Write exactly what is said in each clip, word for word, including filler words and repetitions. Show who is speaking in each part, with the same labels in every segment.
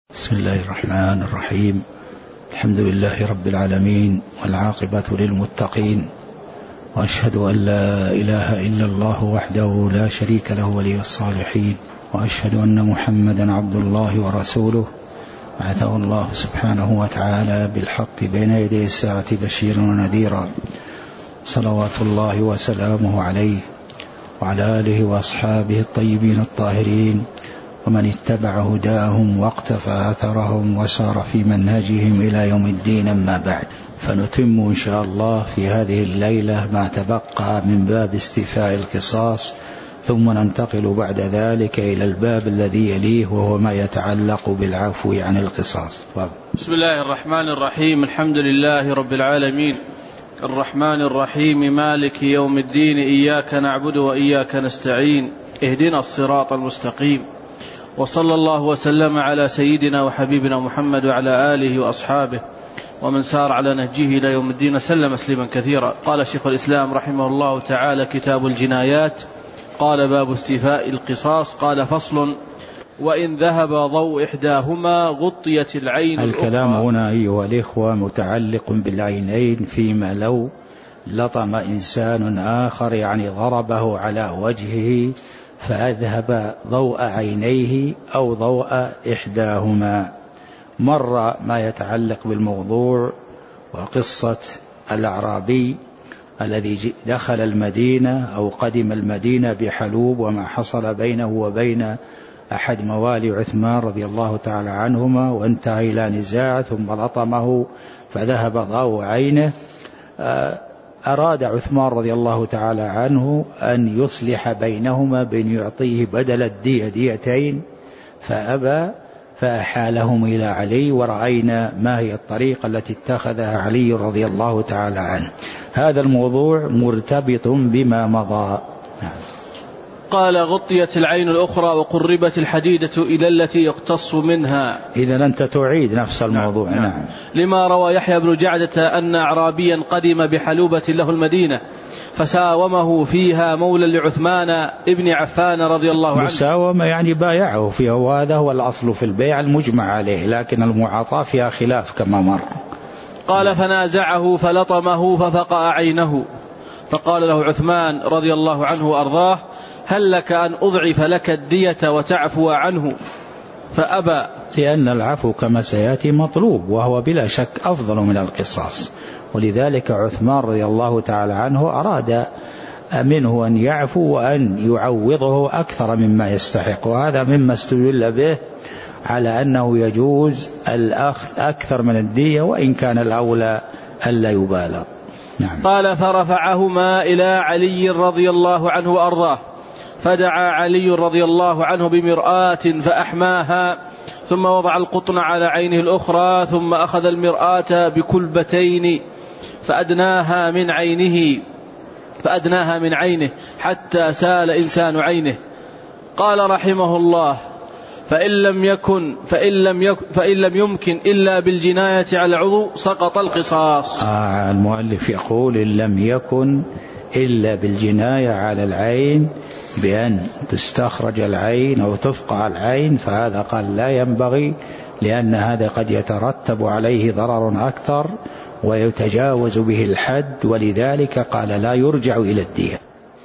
Speaker 1: بسم الله الرحمن الرحيم. الحمد لله رب العالمين، والعاقبة للمتقين، وأشهد أن لا إله إلا الله وحده لا شريك له ولي الصالحين، وأشهد أن محمدا عبد الله ورسوله بعثه الله سبحانه وتعالى بالحق بين يدي الساعة بشيرا ونذيرا، صلوات الله وسلامه عليه وعلى آله وأصحابه الطيبين الطاهرين، ومن اتبع هداهم واقتفى أثرهم وسار في منهجهم إلى يوم الدين. أما بعد، فنتم إن شاء الله في هذه الليلة ما تبقى من باب استيفاء القصاص، ثم ننتقل بعد ذلك إلى الباب الذي يليه وهو ما يتعلق بالعفو عن القصاص.
Speaker 2: بسم الله الرحمن الرحيم. الحمد لله رب العالمين، الرحمن الرحيم، مالك يوم الدين، إياك نعبد وإياك نستعين، اهدنا الصراط المستقيم، وصلى الله وسلم على سيدنا وحبيبنا محمد وعلى آله وأصحابه ومن سار على نهجه إلى يوم الدين سلم تسليما كثيرا. قال شيخ الإسلام رحمه الله تعالى: كتاب الجنايات. قال: باب استيفاء القصاص. قال: فصل: وإن ذهب ضوء إحداهما غطيت العين.
Speaker 1: الكلام هنا أيها الإخوة متعلق بالعينين، فيما لو لطم إنسان آخر، يعني ضربه على وجهه فأذهب ضوء عينيه أو ضوء إحداهما. مر ما يتعلق بالموضوع وقصة الأعرابي الذي دخل المدينة أو قدم المدينة بحلوب، وما حصل بينه وبين أحد موالي عثمان رضي الله تعالى عنهما، وانتهى إلى نزاع ثم لطمه فذهب ضوء عينه. أراد عثمان رضي الله تعالى عنه أن يصلح بينهما بأن يعطيه بدل الدية ديتين، فأبى، فأحالهم إلى علي، ورأينا ما هي الطريقة التي اتخذها علي رضي الله تعالى عنه. هذا الموضوع مرتبط بما مضى.
Speaker 2: قال: غطيت العين الأخرى وقربت الحديدة إلى التي يقتص منها.
Speaker 1: إذا أنت تعيد نفس الموضوع. نعم. نعم.
Speaker 2: لما روى يحيى بن جعدة أن أعرابيا قدم بحلوبة له المدينة فساومه فيها مولى لعثمان ابن عفان رضي الله عنه.
Speaker 1: مساومة يعني بايعه فيها، وهذا هو الأصل في البيع المجمع عليه، لكن المعاطاة فيها خلاف كما مر.
Speaker 2: قال: فنازعه فلطمه ففقأ عينه، فقال له عثمان رضي الله عنه وأرضاه: هل لك أن أضعف لك الدية وتعفو عنه؟ فأبى،
Speaker 1: لأن العفو كما سيأتي مطلوب، وهو بلا شك أفضل من القصاص، ولذلك عثمان رضي الله تعالى عنه أراد منه أن يعفو وأن يعوضه أكثر مما يستحق، وهذا مما استدل به على أنه يجوز الأخذ أكثر من الدية، وإن كان الأولى ألا يبالغ. نعم.
Speaker 2: قال: فرفعهما إلى علي رضي الله عنه وأرضاه، فدعا علي رضي الله عنه بمرآة فأحماها، ثم وضع القطن على عينه الأخرى، ثم أخذ المرآة بكلبتين فأدناها من عينه فأدناها من عينه حتى سال إنسان عينه. قال رحمه الله: فإن لم يكن فإن لم يكن فإن لم يمكن إلا بالجناية على العضو سقط القصاص.
Speaker 1: آه المؤلف يقول: إن لم يكن إلا بالجناية على العين، بأن تستخرج العين أو تفقع العين، فهذا قال لا ينبغي، لأن هذا قد يترتب عليه ضرر أكثر ويتجاوز به الحد، ولذلك قال لا يرجع إلى الدية.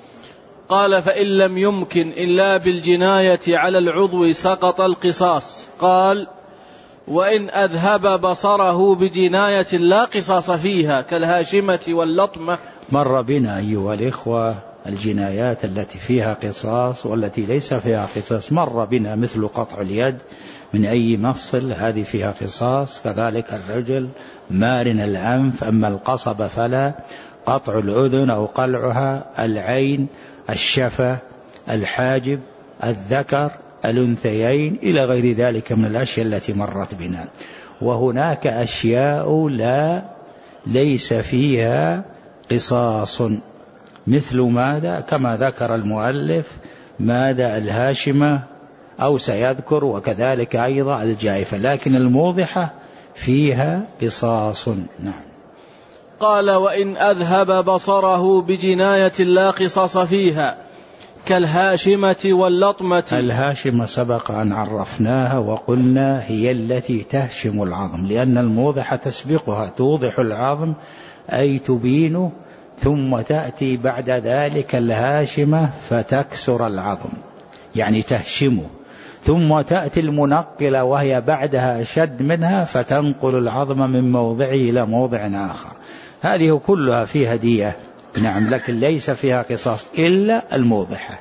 Speaker 2: قال: فإن لم يمكن إلا بالجناية على العضو سقط القصاص. قال: وإن أذهب بصره بجناية لا قصاص فيها كالهاشمة واللطمة.
Speaker 1: مر بنا أيها الإخوة الجنايات التي فيها قصاص والتي ليس فيها قصاص، مر بنا مثل قطع اليد من أي مفصل، هذه فيها قصاص، كذلك الرجل، مارن الأنف، أما القصبة فلا، قطع الأذن أو قلعها، العين، الشفة، الحاجب، الذكر، الأنثيين، إلى غير ذلك من الأشياء التي مرت بنا. وهناك أشياء لا ليس فيها قصاص، مثل ماذا؟ كما ذكر المؤلف، ماذا؟ الهاشمة، أو سيذكر، وكذلك أيضا الجائفة، لكن الموضحة فيها قصاص. نعم.
Speaker 2: قال: وإن أذهب بصره بجناية لا قصاص فيها كالهاشمة واللطمة.
Speaker 1: الهاشمة سبق أن عرفناها وقلنا هي التي تهشم العظم، لأن الموضحة تسبقها، توضح العظم أي تبينه، ثم تأتي بعد ذلك الهاشمة فتكسر العظم يعني تهشمه، ثم تأتي المنقلة وهي بعدها أشد منها فتنقل العظم من موضعه إلى موضع آخر. هذه كلها فيها دية، نعم، لكن ليس فيها قصاص إلا الموضحة.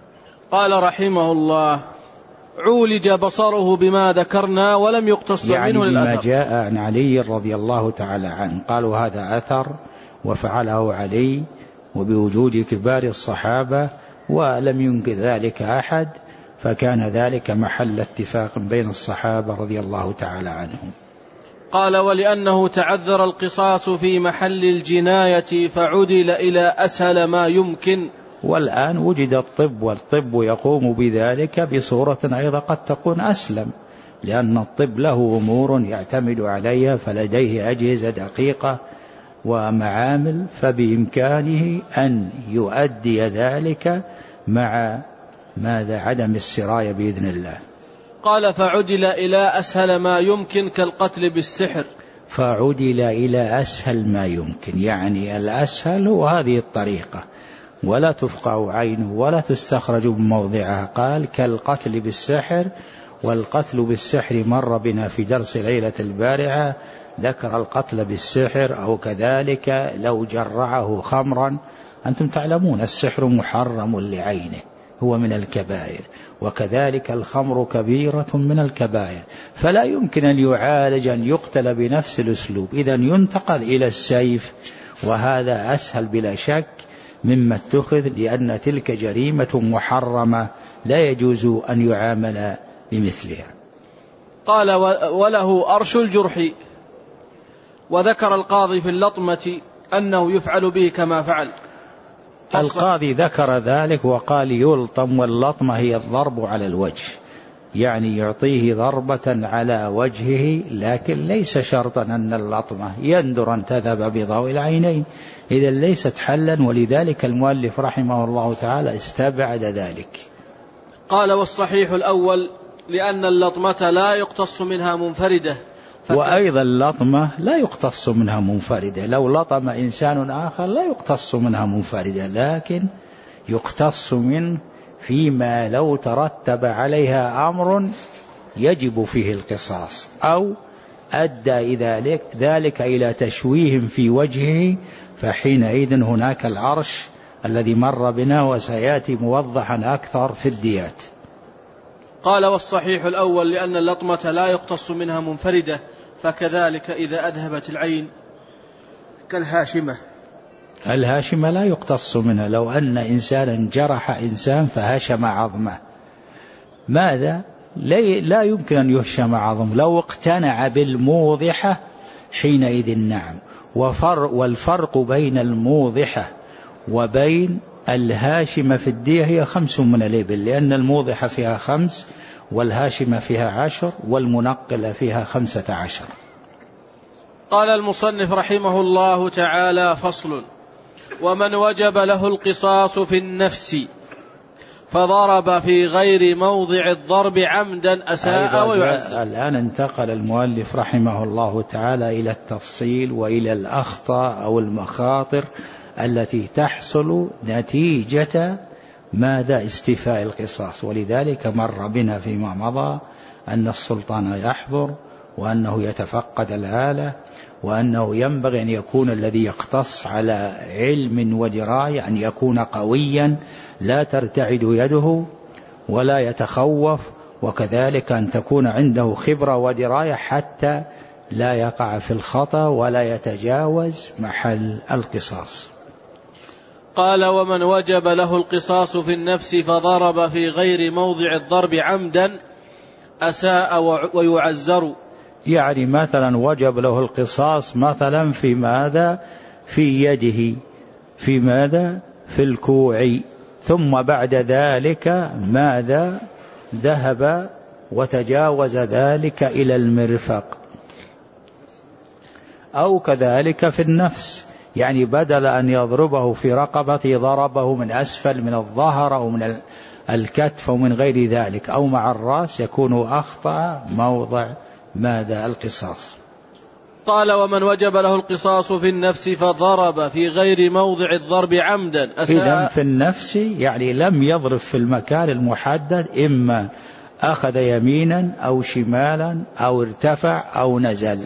Speaker 2: قال رحمه الله: عولج بصره بما ذكرنا ولم يقتص
Speaker 1: يعني
Speaker 2: منه للأثر.
Speaker 1: بما جاء عن علي رضي الله تعالى عنه، قالوا هذا أثر وفعله علي وبوجود كبار الصحابة ولم ينكر ذلك أحد، فكان ذلك محل اتفاق بين الصحابة رضي الله تعالى عنهم.
Speaker 2: قال: ولأنه تعذر القصاص في محل الجناية فعدل إلى أسهل ما يمكن.
Speaker 1: والآن وجد الطب، والطب يقوم بذلك بصورة أيضا قد تكون أسلم، لأن الطب له أمور يعتمد عليها، فلديه أجهزة دقيقة ومعامل، فبإمكانه أن يؤدي ذلك مع ماذا عدم السراية بإذن الله.
Speaker 2: قال: فعدل إلى أسهل ما يمكن كالقتل بالسحر.
Speaker 1: فعدل إلى أسهل ما يمكن، يعني الأسهل هو هذه الطريقة، ولا تفقع عينه ولا تستخرج من موضعها. قال كالقتل بالسحر، والقتل بالسحر مر بنا في درس ليلة البارحة، ذكر القتل بالسحر، أو كذلك لو جرعه خمرا. أنتم تعلمون السحر محرم لعينه، هو من الكبائر، وكذلك الخمر كبيرة من الكبائر، فلا يمكن أن يعالج أن يقتل بنفس الأسلوب، إذن ينتقل إلى السيف، وهذا أسهل بلا شك مما اتخذ، لأن تلك جريمة محرمة لا يجوز أن يعامل بمثلها.
Speaker 2: قال: وله أرش الجرح. وذكر القاضي في اللطمة أنه يفعل به كما فعل.
Speaker 1: القاضي ذكر ذلك وقال يلطم، واللطمة هي الضرب على الوجه، يعني يعطيه ضربة على وجهه، لكن ليس شرطا أن اللطمة يندر أن تذهب بضوء العينين، إذا ليست حلا، ولذلك المؤلف رحمه الله تعالى استبعد ذلك.
Speaker 2: قال: والصحيح الأول لأن اللطمة لا يقتص منها منفردة.
Speaker 1: وأيضا اللطمة لا يقتص منها منفردة، لو لطم إنسان آخر لا يقتص منها منفردة، لكن يقتص منه فيما لو ترتب عليها أمر يجب فيه القصاص، أو أدى ذلك, ذلك إلى تشويه في وجهه، فحينئذ هناك العرش الذي مر بنا وسيأتي موضحا أكثر في الديات.
Speaker 2: قال: والصحيح الأول لأن اللطمة لا يقتص منها منفردة، فكذلك إذا أذهبت العين كالهاشمة.
Speaker 1: الهاشمة لا يقتص منها، لو أن إنسانا جرح إنسان فهشم عظمه، ماذا؟ لا يمكن أن يهشم عظمه، لو اقتنع بالموضحة حينئذ نعم. والفرق بين الموضحة وبين الهاشمة في الدية هي خمس من الإبل، لأن الموضحة فيها خمس والهاشمة فيها عشر والمنقلة فيها خمسة عشر.
Speaker 2: قال المصنف رحمه الله تعالى: فصل: ومن وجب له القصاص في النفس فضرب في غير موضع الضرب عمدا أساء ويعزر.
Speaker 1: الآن انتقل المؤلف رحمه الله تعالى إلى التفصيل وإلى الأخطاء أو المخاطر التي تحصل نتيجة ماذا؟ استيفاء القصاص. ولذلك مر بنا فيما مضى أن السلطان يحضر، وأنه يتفقد الآلة، وأنه ينبغي أن يكون الذي يقتص على علم ودراية، أن يكون قويا لا ترتعد يده ولا يتخوف، وكذلك أن تكون عنده خبرة ودراية حتى لا يقع في الخطأ ولا يتجاوز محل القصاص.
Speaker 2: قال: ومن وجب له القصاص في النفس فضرب في غير موضع الضرب عمدا أساء ويعزر.
Speaker 1: يعني مثلا وجب له القصاص مثلا في ماذا؟ في يده، في ماذا؟ في الكوع، ثم بعد ذلك ماذا؟ ذهب وتجاوز ذلك إلى المرفق، أو كذلك في النفس، يعني بدل أن يضربه في رقبته ضربه من أسفل من الظهر أو من الكتف أو من غير ذلك أو مع الرأس، يكون أخطأ موضع ماذا؟ القصاص.
Speaker 2: قال: ومن وجب له القصاص في النفس فضرب في غير موضع الضرب عمدا أساء.
Speaker 1: إذن في النفس يعني لم يضرب في المكان المحدد، إما أخذ يمينا أو شمالا أو ارتفع أو نزل.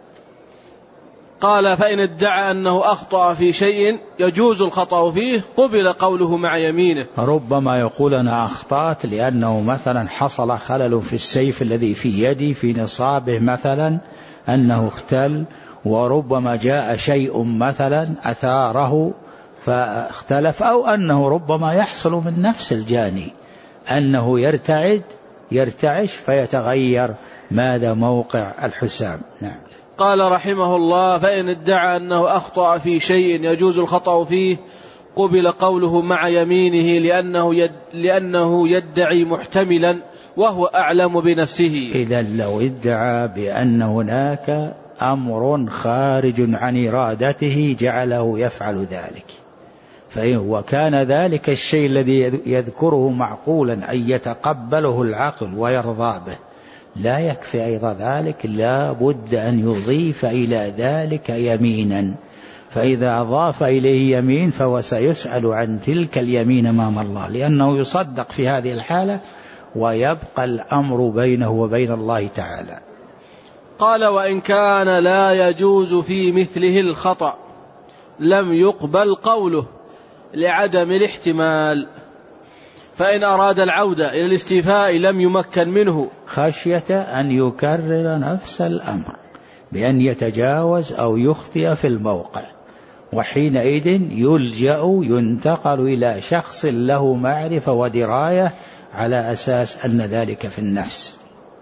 Speaker 2: قال: فإن ادعى أنه أخطأ في شيء يجوز الخطأ فيه قبل قوله مع يمينه.
Speaker 1: ربما يقول أنا أخطأت لأنه مثلا حصل خلل في السيف الذي في يدي في نصابه مثلا أنه اختل، وربما جاء شيء مثلا أثاره فاختلف، أو أنه ربما يحصل من نفس الجاني أنه يرتعد يرتعش فيتغير ماذا؟ موقع الحسام. نعم.
Speaker 2: قال رحمه الله: فإن ادعى أنه أخطأ في شيء يجوز الخطأ فيه قبل قوله مع يمينه لأنه, يد لأنه يدعي محتملا وهو أعلم بنفسه.
Speaker 1: إذا لو ادعى بأن هناك أمر خارج عن إرادته جعله يفعل ذلك، فإن وكان ذلك الشيء الذي يذكره معقولا أن يتقبله العقل ويرضى به، لا يكفي أيضا ذلك، لا بد أن يضيف إلى ذلك يمينا، فإذا أضاف إليه يمين فهو سيسأل عن تلك اليمين أمام الله، لأنه يصدق في هذه الحالة ويبقى الأمر بينه وبين الله تعالى.
Speaker 2: قال: وإن كان لا يجوز في مثله الخطأ لم يقبل قوله لعدم الاحتمال، فإن أراد العودة إلى الاستيفاء لم يمكن منه
Speaker 1: خشية أن يكرر نفس الأمر بأن يتجاوز أو يخطئ في الموقع، وحينئذ يلجأ ينتقل إلى شخص له معرفة ودراية على أساس أن ذلك في النفس.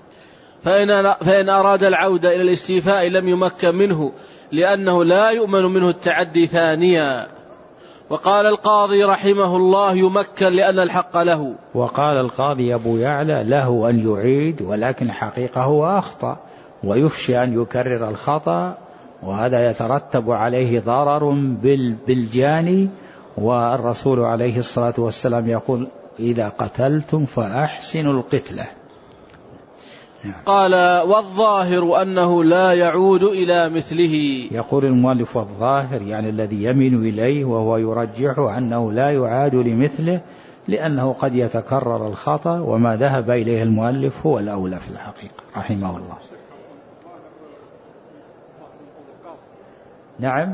Speaker 2: فإن, فإن أراد العودة إلى الاستيفاء لم يمكن منه لأنه لا يؤمن منه التعدي ثانيا. وقال القاضي رحمه الله: يمكن لأن الحق له.
Speaker 1: وقال القاضي أبو يعلى: له أن يعيد، ولكن حقيقة هو أخطأ ويخشى أن يكرر الخطأ، وهذا يترتب عليه ضرر بالجاني، والرسول عليه الصلاة والسلام يقول: إذا قتلتم فأحسنوا القتلة.
Speaker 2: نعم. قال: والظاهر أنه لا يعود إلى مثله.
Speaker 1: يقول المؤلف: والظاهر يعني الذي يميل إليه وهو يرجحه أنه لا يعاد لمثله، لأنه قد يتكرر الخطأ، وما ذهب إليه المؤلف هو الأولى في الحقيقة رحمه الله. نعم.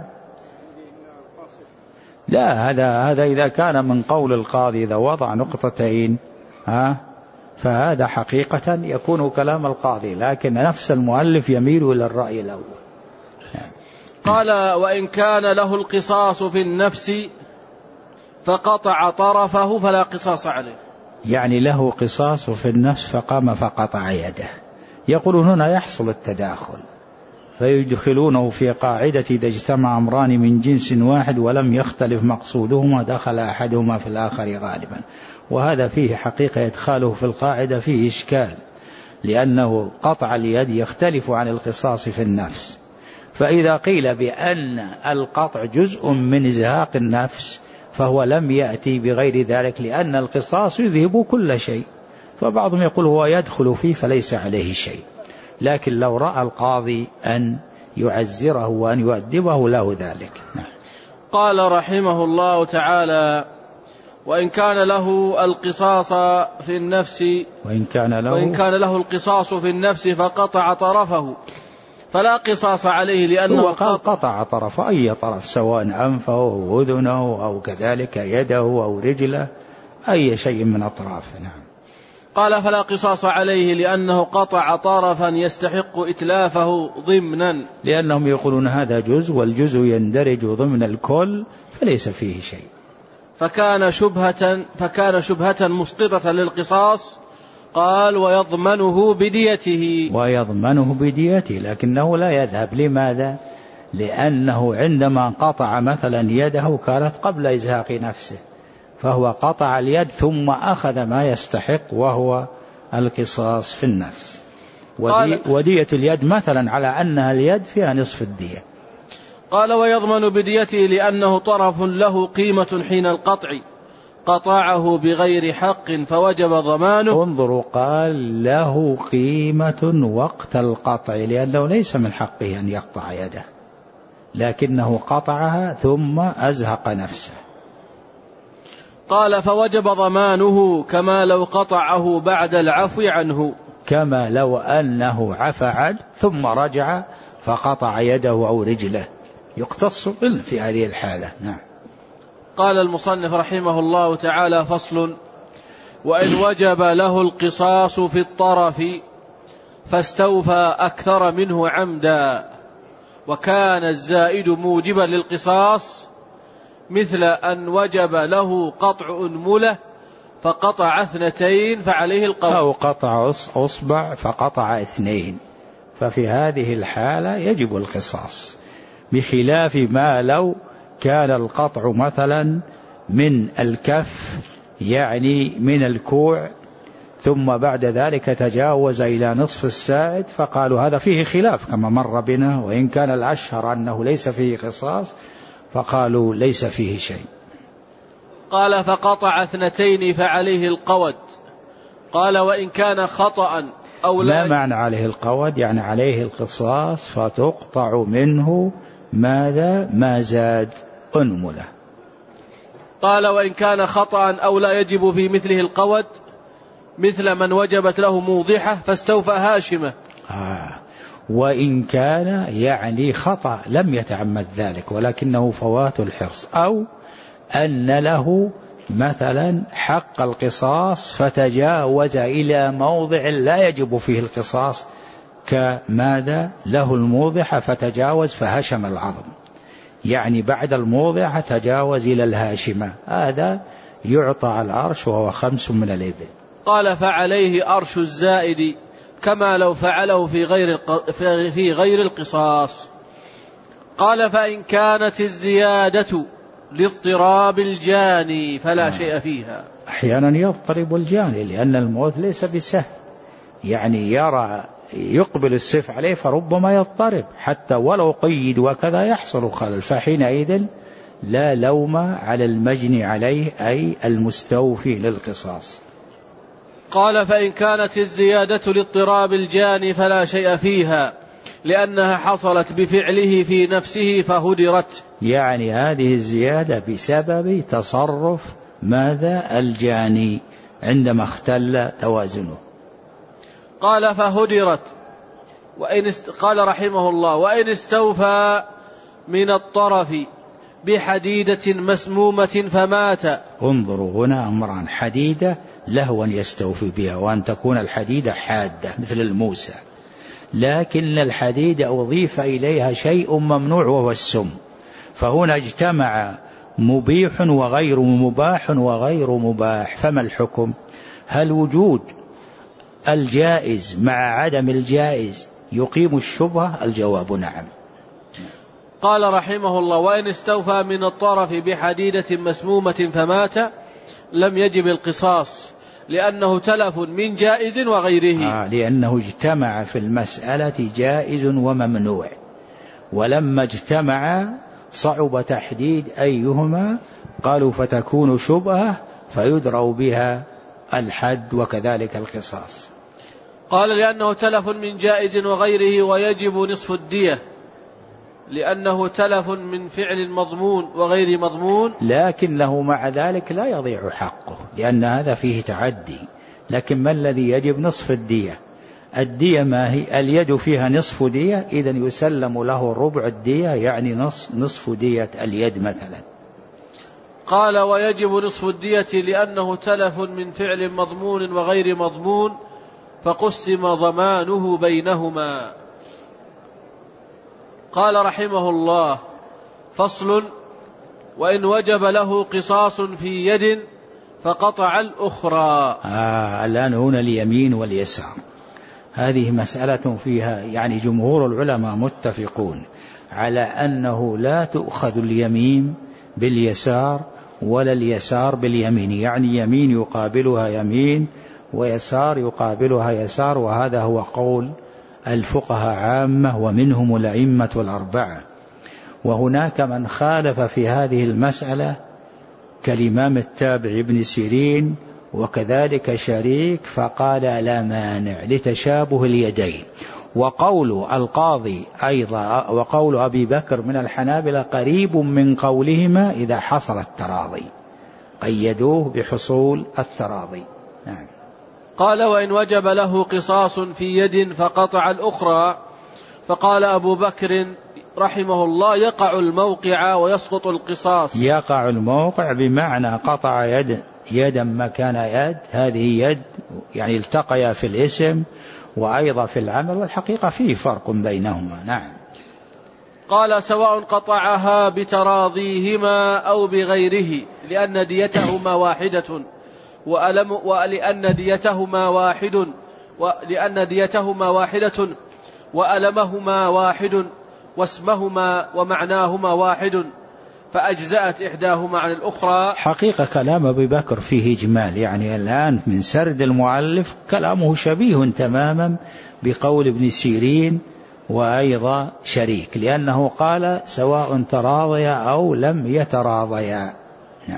Speaker 1: لا، هذا هذا إذا كان من قول القاضي، إذا وضع نقطتين ها فهذا حقيقة يكون كلام القاضي، لكن نفس المؤلف يميل إلى الرأي الأول.
Speaker 2: قال: وإن كان له القصاص في النفس فقطع طرفه فلا قصاص عليه.
Speaker 1: يعني له قصاص في النفس فقام فقطع يده. يقولون هنا يحصل التداخل، فيدخلونه في قاعدة إذا اجتمع أمران من جنس واحد ولم يختلف مقصودهما دخل أحدهما في الآخر غالبا، وهذا فيه حقيقة إدخاله في القاعدة فيه إشكال، لأنه قطع اليد يختلف عن القصاص في النفس. فإذا قيل بأن القطع جزء من إزهاق النفس فهو لم يأتي بغير ذلك، لأن القصاص يذهب كل شيء، فبعضهم يقول هو يدخل فيه فليس عليه شيء. لكن لو رأى القاضي أن يعزره وأن يؤدبه له ذلك. نعم.
Speaker 2: قال رحمه الله تعالى: وإن كان له القصاص في النفس
Speaker 1: وإن كان له,
Speaker 2: وإن كان له القصاص في النفس فقطع طرفه فلا قصاص عليه، لأنه
Speaker 1: قال قطع طرفه أي طرف، سواء أنفه أو أذنه أو كذلك يده أو رجله، أي شيء من أطرافه. نعم.
Speaker 2: قال: فلا قصاص عليه لأنه قطع طرفا يستحق إتلافه ضمنا،
Speaker 1: لأنهم يقولون هذا جزء والجزء يندرج ضمن الكل فليس فيه شيء.
Speaker 2: فكان شبهة فكان شبهة مسقطة للقصاص. قال: ويضمنه بديته.
Speaker 1: ويضمنه بديته، لكنه لا يذهب. لماذا؟ لأنه عندما قطع مثلا يده كانت قبل إزهاق نفسه، فهو قطع اليد ثم أخذ ما يستحق وهو القصاص في النفس. ودي ودية اليد مثلا على أنها اليد فيها نصف الدية.
Speaker 2: قال ويضمن بديته لأنه طرف له قيمة حين القطع قطعه بغير حق فوجب ضمانه.
Speaker 1: انظروا، قال له قيمة وقت القطع لأنه ليس من حقه أن يقطع يده، لكنه قطعها ثم أزهق نفسه.
Speaker 2: قال فوجب ضمانه كما لو قطعه بعد العفو عنه،
Speaker 1: كما لو أنه عفى عنه ثم رجع فقطع يده أو رجله، يقتص في هذه الحالة. نعم.
Speaker 2: قال المصنف رحمه الله تعالى: فصل: وإن وجب له القصاص في الطرف فاستوفى أكثر منه عمدا وكان الزائد موجبا للقصاص، مثل أن وجب له قطع أنملة فقطع اثنتين فعليه القطع،
Speaker 1: أو قطع أصبع فقطع اثنين، ففي هذه الحالة يجب القصاص، بخلاف ما لو كان القطع مثلا من الكف، يعني من الكوع، ثم بعد ذلك تجاوز إلى نصف الساعد، فقالوا هذا فيه خلاف كما مر بنا، وإن كان الأشهر أنه ليس فيه قصاص فقالوا ليس فيه شيء.
Speaker 2: قال فقطع اثنتين فعليه القود. قال وإن كان خطأ أو لا.
Speaker 1: ما معنى عليه القود؟ يعني عليه القصاص فتقطع منه ماذا؟ ما زاد أنملة.
Speaker 2: قال وإن كان خطأ أو لا يجب في مثله القود، مثل من وجبت له موضحة فاستوفى هاشمة.
Speaker 1: آه. وإن كان يعني خطأ لم يتعمد ذلك ولكنه فوات الحرص، أو أن له مثلا حق القصاص فتجاوز إلى موضع لا يجب فيه القصاص، كماذا؟ له الموضحة فتجاوز فهشم العظم، يعني بعد الموضعة تجاوز إلى الهاشمة، هذا يعطى العرش وهو خمس من الإبل.
Speaker 2: قال فعليه أرش الزائد كما لو فعله في غير في غير القصاص. قال فإن كانت الزيادة لاضطراب الجاني فلا آه. شيء فيها.
Speaker 1: أحيانا يضطرب الجاني لأن الموت ليس بسهل، يعني يرى يقبل السيف عليه فربما يضطرب حتى ولو قيد وكذا يحصل خلل، فحينئذ لا لوم على المجني عليه أي المستوفي للقصاص.
Speaker 2: قال فإن كانت الزيادة لاضطراب الجاني فلا شيء فيها لأنها حصلت بفعله في نفسه فهدرت،
Speaker 1: يعني هذه الزيادة بسبب تصرف ماذا؟ الجاني عندما اختل توازنه.
Speaker 2: قال فهدرت. وإن است... قال رحمه الله: وإن استوفى من الطرف بحديدة مسمومة فمات.
Speaker 1: انظروا هنا أمران: حديدة لهوا يستوفي بها، وأن تكون الحديدة حادة مثل الموسى، لكن الحديدة أضيف إليها شيء ممنوع وهو السم، فهنا اجتمع مبيح وغير مباح وغير مباح، فما الحكم؟ هل وجود الجائز مع عدم الجائز يقيم الشبهة؟ الجواب نعم.
Speaker 2: قال رحمه الله: وإن استوفى من الطرف بحديدة مسمومة فمات لم يجب القصاص لأنه تلف من جائز وغيره.
Speaker 1: آه لأنه اجتمع في المسألة جائز وممنوع، ولما اجتمع صعب تحديد أيهما، قالوا فتكون شبهة فيدرأ بها الحد وكذلك القصاص.
Speaker 2: قال لأنه تلف من جائز وغيره ويجب نصف الدية لأنه تلف من فعل مضمون وغير مضمون،
Speaker 1: لكنه مع ذلك لا يضيع حقه لأن هذا فيه تعدي. لكن ما الذي يجب؟ نصف الدية. الدية ما هي؟ اليد فيها نصف دية، إذن يسلم له ربع الدية، يعني نصف دية اليد مثلا.
Speaker 2: قال ويجب نصف الدية لأنه تلف من فعل مضمون وغير مضمون فقسم ضمانه بينهما. قال رحمه الله: فصل: وإن وجب له قصاص في يد فقطع الأخرى.
Speaker 1: آه الآن هنا اليمين واليسار، هذه مسألة فيها يعني جمهور العلماء متفقون على أنه لا تؤخذ اليمين باليسار ولا اليسار باليمين، يعني يمين يقابلها يمين ويسار يقابلها يسار، وهذا هو قول الفقهاء عامة ومنهم الأئمة الأربعة. وهناك من خالف في هذه المسألة كالإمام التابعي ابن سيرين وكذلك شريك، فقال لا مانع لتشابه اليدين. وقول القاضي أيضا وقول أبي بكر من الحنابلة قريب من قولهما إذا حصل التراضي، قيدوه بحصول التراضي. نعم.
Speaker 2: قال وإن وجب له قصاص في يد فقطع الأخرى، فقال أبو بكر رحمه الله يقع الموقع ويسقط القصاص.
Speaker 1: يقع الموقع بمعنى قطع يد يدا مكان يد، هذه يد يعني التقيا في الاسم وأيضا في العمل، والحقيقة فيه فرق بينهما. نعم.
Speaker 2: قال سواء قطعها بتراضيهما أو بغيره لأن ديتهما واحدة وألم ولأن ديتهما واحد ولأن ديتهما واحدة وألمهما واحد واسمهما ومعناهما واحد فأجزأت إحداهما عن الأخرى.
Speaker 1: حقيقة كلام أبي بكر فيه إجمال، يعني الآن من سرد المؤلف كلامه شبيه تماما بقول ابن سيرين وأيضا شريك، لأنه قال سواء تراضيا أو لم يتراضيا. نعم.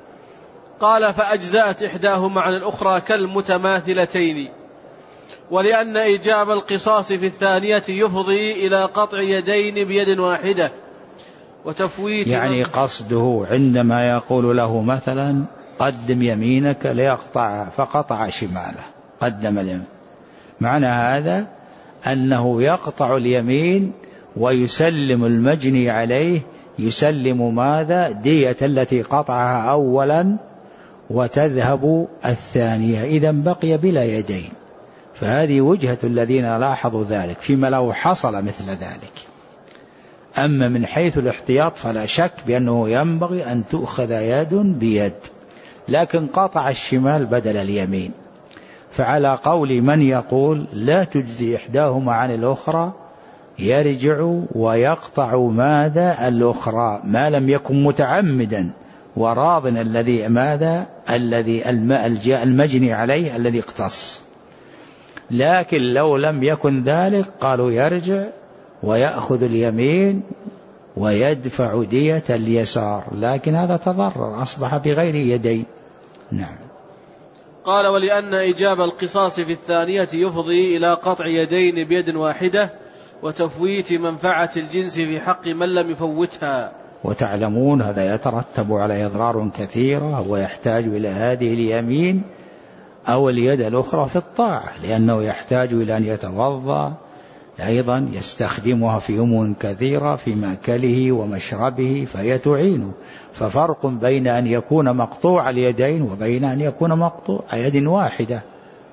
Speaker 2: قال فأجزأت إحداهما عن الأخرى كالمتماثلتين، ولأن إيجاب القصاص في الثانية يفضي إلى قطع يدين بيد واحدة وتفويت،
Speaker 1: يعني قصده عندما يقول له مثلا قدم يمينك ليقطع فقطع شماله قدم اليمين، معنى هذا أنه يقطع اليمين ويسلم المجني عليه، يسلم ماذا؟ دية التي قطعها أولا وتذهب الثانية، إذا بقي بلا يدين. فهذه وجهة الذين لاحظوا ذلك فيما لو حصل مثل ذلك. أما من حيث الاحتياط فلا شك بأنه ينبغي أن تؤخذ يد بيد، لكن قطع الشمال بدل اليمين. فعلى قول من يقول لا تجزي إحداهما عن الأخرى يرجع ويقطع ماذا؟ الأخرى، ما لم يكن متعمدا وراض الذي ماذا؟ الذي المجني عليه الذي اقتص. لكن لو لم يكن ذلك قالوا يرجع ويأخذ اليمين ويدفع دية اليسار، لكن هذا تضرر أصبح بغير يدين. نعم.
Speaker 2: قال ولأن إيجاب القصاص في الثانية يفضي إلى قطع يدين بيد واحدة وتفويت منفعة الجنس في حق من لم يفوتها.
Speaker 1: وتعلمون هذا يترتب على أضرار كثيرة ويحتاج إلى هذه اليمين أو اليد الأخرى في الطاعة، لأنه يحتاج إلى أن يتوضأ، أيضا يستخدمها في أمور كثيرة في مأكله ومشربه فهي تعينه. ففرق بين أن يكون مقطوع اليدين وبين أن يكون مقطوع يد واحدة.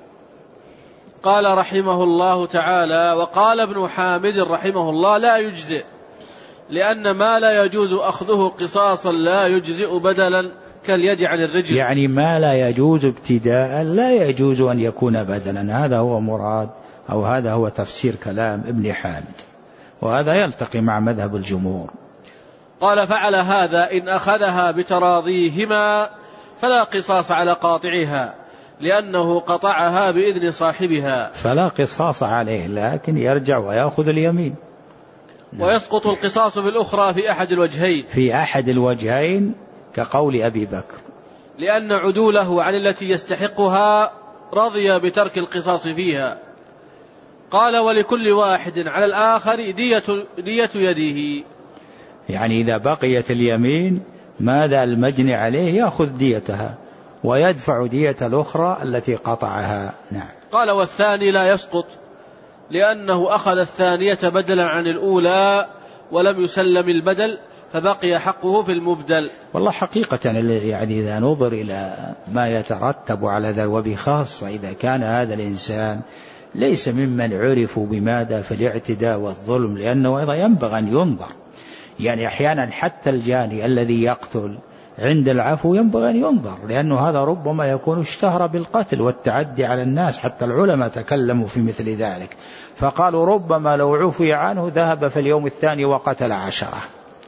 Speaker 2: قال رحمه الله تعالى وقال ابن حامد رحمه الله لا يجزئ، لأن ما لا يجوز أخذه قصاصا لا يجزئ بدلا كاليد عن الرجل،
Speaker 1: يعني ما لا يجوز ابتداء لا يجوز أن يكون بدلا، هذا هو مراد أو هذا هو تفسير كلام ابن حامد، وهذا يلتقي مع مذهب الجمهور.
Speaker 2: قال فعل هذا إن أخذها بتراضيهما فلا قصاص على قاطعها لأنه قطعها بإذن صاحبها،
Speaker 1: فلا قصاص عليه، لكن يرجع ويأخذ اليمين.
Speaker 2: ويسقط القصاص بالأخرى في أحد الوجهين
Speaker 1: في أحد الوجهين كقول أبي بكر،
Speaker 2: لأن عدوله عن التي يستحقها رضي بترك القصاص فيها. قال ولكل واحد على الآخر دية, دية يده،
Speaker 1: يعني إذا بقيت اليمين ماذا المجني عليه يأخذ ديتها ويدفع دية الأخرى التي قطعها. نعم.
Speaker 2: قال والثاني لا يسقط لأنه أخذ الثانية بدلا عن الأولى ولم يسلم البدل فبقي حقه في المبدل.
Speaker 1: والله حقيقة يعني إذا نظر إلى ما يترتب على ذا، وبخاصة إذا كان هذا الإنسان ليس ممن عرفوا بماذا في الاعتداء والظلم، لأنه أيضا ينبغي أن ينظر، يعني أحيانا حتى الجاني الذي يقتل عند العفو ينبغي أن ينظر، لأنه هذا ربما يكون اشتهر بالقتل والتعدي على الناس، حتى العلماء تكلموا في مثل ذلك فقالوا ربما لو عفي عنه ذهب في اليوم الثاني وقتل عشرة.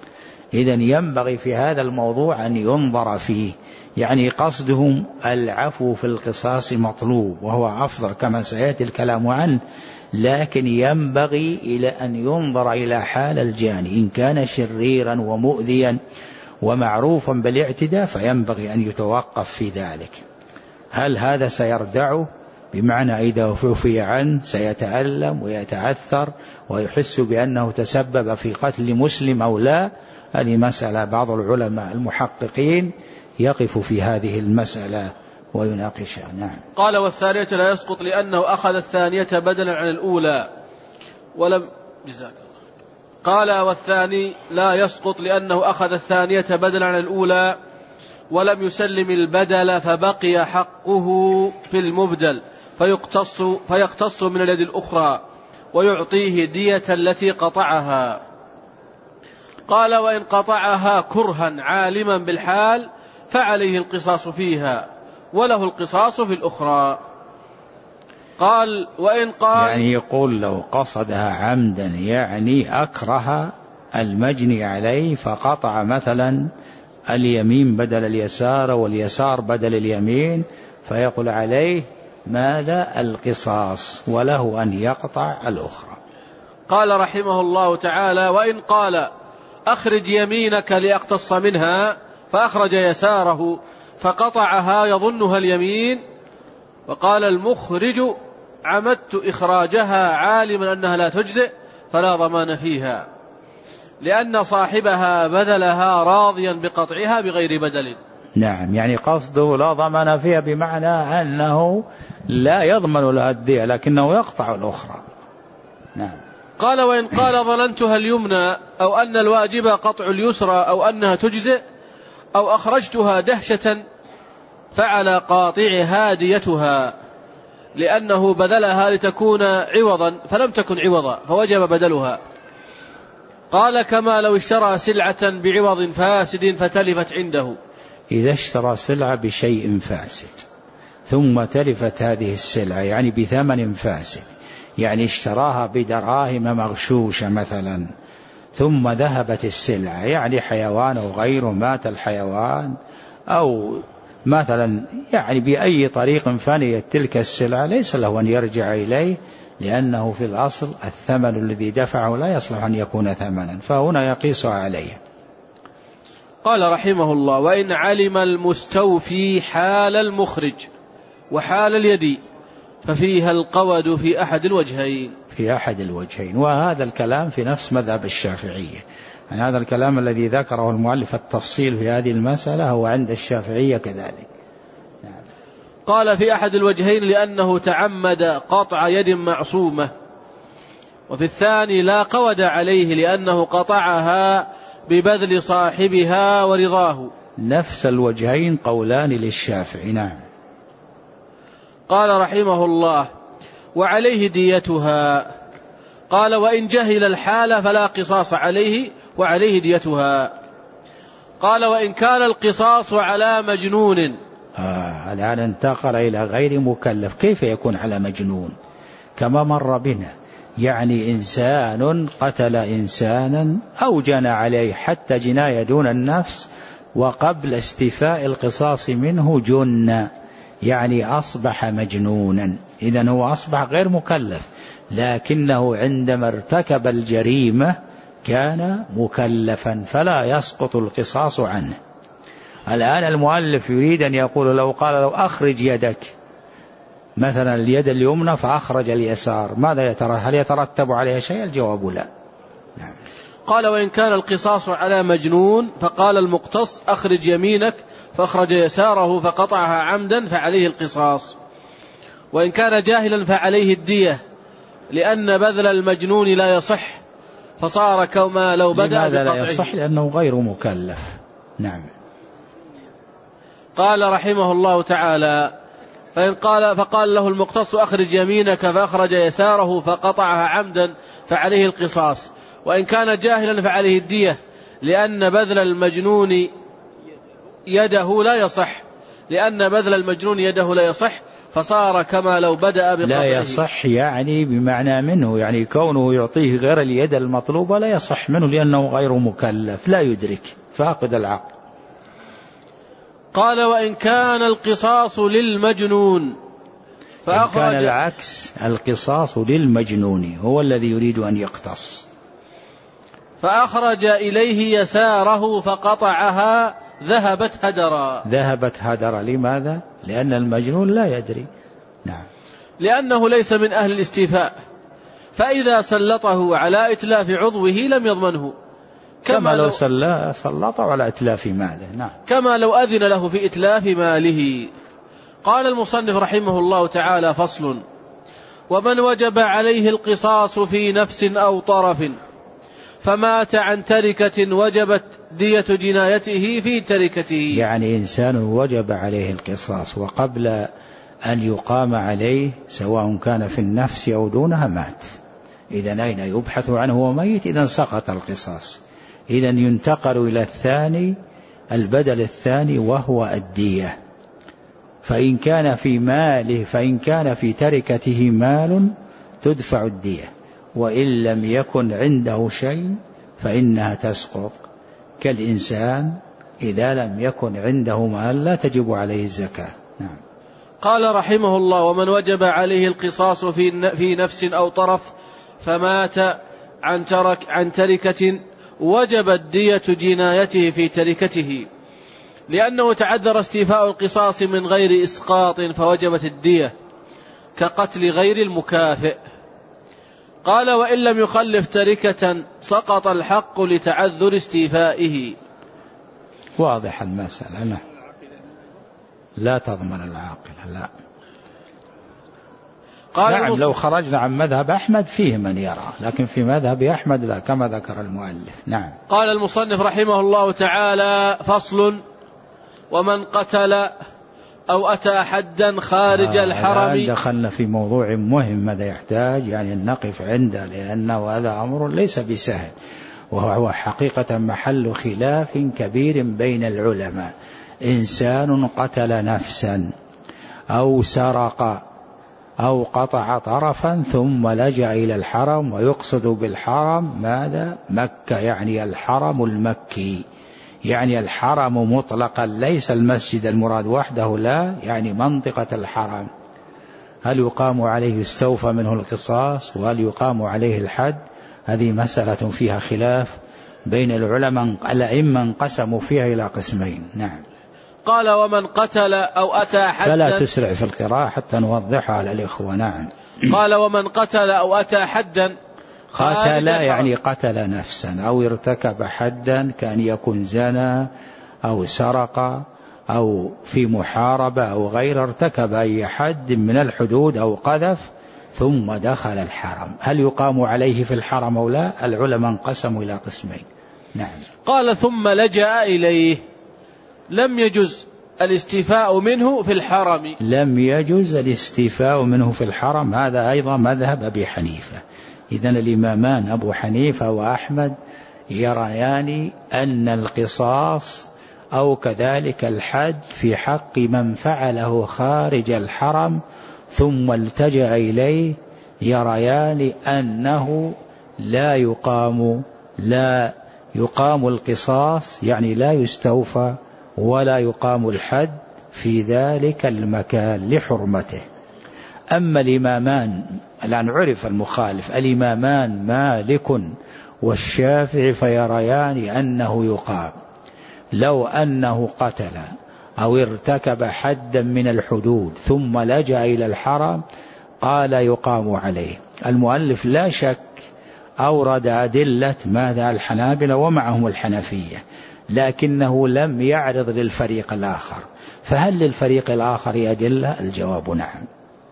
Speaker 1: إذن ينبغي في هذا الموضوع أن ينظر فيه، يعني قصدهم العفو في القصاص مطلوب وهو أفضل كما سيأتي الكلام عنه، لكن ينبغي إلى أن ينظر إلى حال الجاني، إن كان شريرا ومؤذيا ومعروفا بالاعتداء فينبغي أن يتوقف في ذلك. هل هذا سيردعه؟ بمعنى إذا عفي عنه سيتألم ويتعثر ويحس بأنه تسبب في قتل مسلم أو لا؟ هذه مسألة بعض العلماء المحققين يقف في هذه المسألة ويناقشها. نعم.
Speaker 2: قال والثانية لا يسقط لأنه أخذ الثانية بدلا عن الأولى ولم جزاك الله. قال والثاني لا يسقط لأنه أخذ الثانية بدلا عن الأولى ولم يسلم البدل فبقي حقه في المبدل فيقتص, فيقتص من اليد الأخرى ويعطيه دية التي قطعها. قال وإن قطعها كرها عالما بالحال فعليه القصاص فيها وله القصاص في الأخرى. قال وإن قال
Speaker 1: يعني يقول لو قصدها عمدا يعني أكره المجني عليه فقطع مثلا اليمين بدل اليسار واليسار بدل اليمين فيقول عليه ماذا؟ القصاص، وله أن يقطع الأخرى.
Speaker 2: قال رحمه الله تعالى وإن قال أخرج يمينك لأقتص منها فأخرج يساره فقطعها يظنها اليمين وقال المخرج عمدت إخراجها عالما أنها لا تجزئ فلا ضمان فيها لأن صاحبها بذلها راضيا بقطعها بغير بدل.
Speaker 1: نعم، يعني قصده لا ضمان فيها بمعنى أنه لا يضمن لها الدية لكنه يقطع الأخرى. نعم.
Speaker 2: قال وإن قال ظننتها اليمنى أو أن الواجب قطع اليسرى أو أنها تجزئ أو أخرجتها دهشة فعلى قاطعها ديتها لأنه بذلها لتكون عوضا فلم تكن عوضا فوجب بدلها. قال كما لو اشترى سلعة بعوض فاسد فتلفت عنده.
Speaker 1: إذا اشترى سلعة بشيء فاسد ثم تلفت هذه السلعة يعني بثمن فاسد، يعني اشتراها بدراهم مغشوشة مثلا ثم ذهبت السلعة يعني حيوان أو غيره مات الحيوان أو مثلا يعني بأي طريق فنيت تلك السلعة ليس له أن يرجع إليه لأنه في الأصل الثمن الذي دفعه لا يصلح أن يكون ثمنا فهنا يقيس عليه.
Speaker 2: قال رحمه الله وإن علم المستوفي حال المخرج وحال اليد ففيها القود في أحد الوجهين.
Speaker 1: في أحد الوجهين، وهذا الكلام في نفس مذهب الشافعية، يعني هذا الكلام الذي ذكره المؤلف التفصيل في هذه المسألة هو عند الشافعية كذلك. نعم.
Speaker 2: قال في أحد الوجهين لأنه تعمد قطع يد معصومة، وفي الثاني لا قود عليه لأنه قطعها ببذل صاحبها ورضاه.
Speaker 1: نفس الوجهين قولان للشافعي. نعم.
Speaker 2: قال رحمه الله وعليه ديتها. قال وإن جهل الحال فلا قصاص عليه وعليه ديتها. قال وإن كان القصاص على مجنون.
Speaker 1: آه الآن انتقل إلى غير مكلف، كيف يكون على مجنون؟ كما مر بنا، يعني إنسان قتل إنسانا أو جنى عليه حتى جناية دون النفس وقبل استيفاء القصاص منه جن، يعني أصبح مجنونا، إذن هو أصبح غير مكلف، لكنه عندما ارتكب الجريمة كان مكلفا فلا يسقط القصاص عنه. الآن المؤلف يريد أن يقول لو قال لو أخرج يدك مثلا اليد اليمنى فأخرج اليسار ماذا يترى؟ هل يترتب عليها شيء؟ الجواب لا. نعم.
Speaker 2: قال وإن كان القصاص على مجنون فقال المقتص أخرج يمينك فأخرج يساره فقطعها عمدا فعليه القصاص. وإن كان جاهلا فعليه الدية لأن بذل المجنون لا يصح فصار كما لو بدأ
Speaker 1: لماذا لا يصح؟ لأنه غير مكلف. نعم.
Speaker 2: قال رحمه الله تعالى فإن قال فقال له المقتص أخرج يمينك فأخرج يساره فقطعها عمدا فعليه القصاص. وإن كان جاهلا فعليه الدية لأن بذل المجنون يده لا يصح لأن بذل المجنون يده لا يصح فصار كما لو بدأ بقطعه.
Speaker 1: لا يصح يعني بمعنى منه، يعني كونه يعطيه غير اليد المطلوبة لا يصح منه لأنه غير مكلف لا يدرك فاقد العقل.
Speaker 2: قال وإن كان القصاص للمجنون
Speaker 1: فأخرج كان العكس، القصاص للمجنون هو الذي يريد أن يقتص.
Speaker 2: فأخرج إليه يساره فقطعها ذهبت هدرا.
Speaker 1: ذهبت هدرا لماذا؟ لأن المجنون لا يدري. نعم.
Speaker 2: لأنه ليس من أهل الاستيفاء، فإذا سلطه على إتلاف عضوه لم يضمنه،
Speaker 1: كما, كما لو سلطه على إتلاف ماله. نعم.
Speaker 2: كما لو أذن له في إتلاف ماله. قال المصنف رحمه الله تعالى: فصل: ومن وجب عليه القصاص في نفس أو طرف فمات عن تركة وجبت دية جنايته في تركته.
Speaker 1: يعني إنسان وجب عليه القصاص وقبل أن يقام عليه سواء كان في النفس أو دونها مات، إذن أين يبحث عنه وميت؟ إذن سقط القصاص، إذن ينتقل إلى الثاني البدل الثاني وهو الدية. فإن كان في ماله فإن كان في تركته مال تدفع الدية، وإن لم يكن عنده شيء فإنها تسقط، كالإنسان إذا لم يكن عنده مال لا تجب عليه الزكاة. نعم.
Speaker 2: قال رحمه الله: ومن وجب عليه القصاص في نفس أو طرف فمات عن ترك عن تركة وجبت دية جنايته في تركته، لأنه تعذر استيفاء القصاص من غير إسقاط فوجبت الدية، كقتل غير المكافئ. قال: وإن لم يخلف تركة سقط الحق لتعذر استيفائه.
Speaker 1: واضح المسألة. لا, لا تضمن العاقل. لا. قال نعم. لو خرجنا عن مذهب أحمد فيه من يرى، لكن في مذهب أحمد لا، كما ذكر المؤلف. نعم.
Speaker 2: قال المصنف رحمه الله تعالى: فصل: ومن قتل أو أتى حدا خارج آه الحرم.
Speaker 1: دخلنا في موضوع مهم ماذا يحتاج يعني أن نقف عنده، لأنه هذا أمر ليس بسهل، وهو حقيقة محل خلاف كبير بين العلماء. إنسان قتل نفسا أو سرق أو قطع طرفا ثم لجأ إلى الحرم، ويقصد بالحرم ماذا؟ مكة، يعني الحرم المكي، يعني الحرم مطلقا، ليس المسجد المراد وحده، لا، يعني منطقة الحرم. هل يقام عليه يستوفى منه القصاص وهل يقام عليه الحد؟ هذه مسألة فيها خلاف بين العلماء، الأئمة انقسموا فيها إلى قسمين. نعم.
Speaker 2: قال: ومن قتل أو أتى حدا.
Speaker 1: فلا تسرع في القراءة حتى نوضحها على الإخوة. نعم.
Speaker 2: قال: ومن قتل أو أتى حدا.
Speaker 1: قتل يعني قتل نفسا أو ارتكب حدا، كان يكون زنا أو سرق أو في محاربة أو غير، ارتكب أي حد من الحدود أو قذف ثم دخل الحرم، هل يقام عليه في الحرم أو لا؟ العلماء انقسموا إلى قسمين. نعم.
Speaker 2: قال: ثم لجأ إليه، لم يجز الاستيفاء منه في الحرم.
Speaker 1: لم يجز الاستيفاء منه في الحرم، هذا أيضا مذهب أبي حنيفة. إذن الإمامان أبو حنيفة وأحمد يريان أن القصاص أو كذلك الحد في حق من فعله خارج الحرم ثم التجأ إليه، يريان أنه لا يقام لا يقام القصاص، يعني لا يستوفى ولا يقام الحد في ذلك المكان لحرمته. أما الإمامان الآن عرف المخالف، الإمامان مالك والشافعي فيريان أنه يقام لو أنه قتل أو ارتكب حدا من الحدود ثم لجأ إلى الحرم، قال يقام عليه. المؤلف لا شك أورد أدلة ماذا؟ الحنابلة ومعهم الحنفية، لكنه لم يعرض للفريق الآخر. فهل للفريق الآخر أدلة؟ الجواب نعم.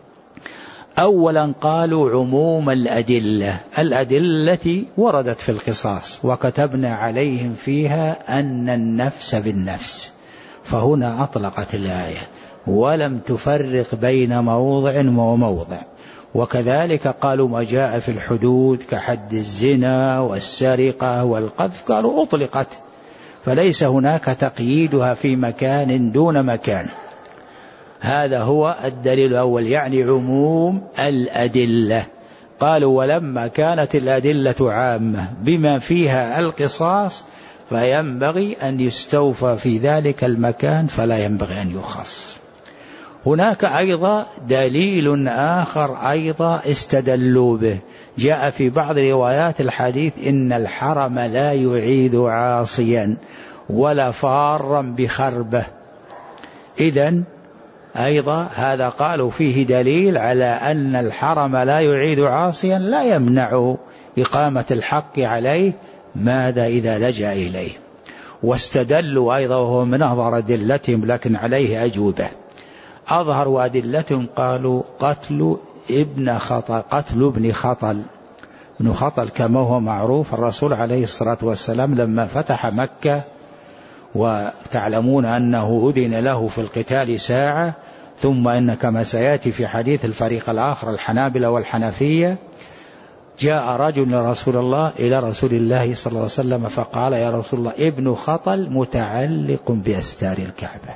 Speaker 1: أولا قالوا عموم الأدلة، الأدلة وردت في القصاص وكتبنا عليهم فيها أن النفس بالنفس، فهنا أطلقت الآية ولم تفرق بين موضع وموضع. وكذلك قالوا ما جاء في الحدود كحد الزنا والسرقة والقذف، قالوا أطلقت، فليس هناك تقييدها في مكان دون مكان. هذا هو الدليل الأول، يعني عموم الأدلة. قالوا ولما كانت الأدلة عامة بما فيها القصاص فينبغي أن يستوفى في ذلك المكان فلا ينبغي أن يخص. هناك أيضا دليل آخر أيضا استدلوا به، جاء في بعض روايات الحديث إن الحرم لا يعيد عاصيا ولا فارا بخربه. إذن أيضا هذا قالوا فيه دليل على أن الحرم لا يعيد عاصيا لا يمنع إقامة الحق عليه ماذا إذا لجأ إليه. واستدلوا أيضا وهو من أظهر أدلتهم لكن عليه أجوبة. أظهر أدلتهم قالوا قتل ابن خطل قتل ابن خطل ابن خطل كما هو معروف، الرسول عليه الصلاة والسلام لما فتح مكة وتعلمون أنه أذن له في القتال ساعة، ثم إن كما سيأتي في حديث الفريق الآخر الحنابلة والحنفية، جاء رجل لرسول الله إلى رسول الله صلى الله عليه وسلم فقال يا رسول الله ابن خطل متعلق بأستار الكعبة.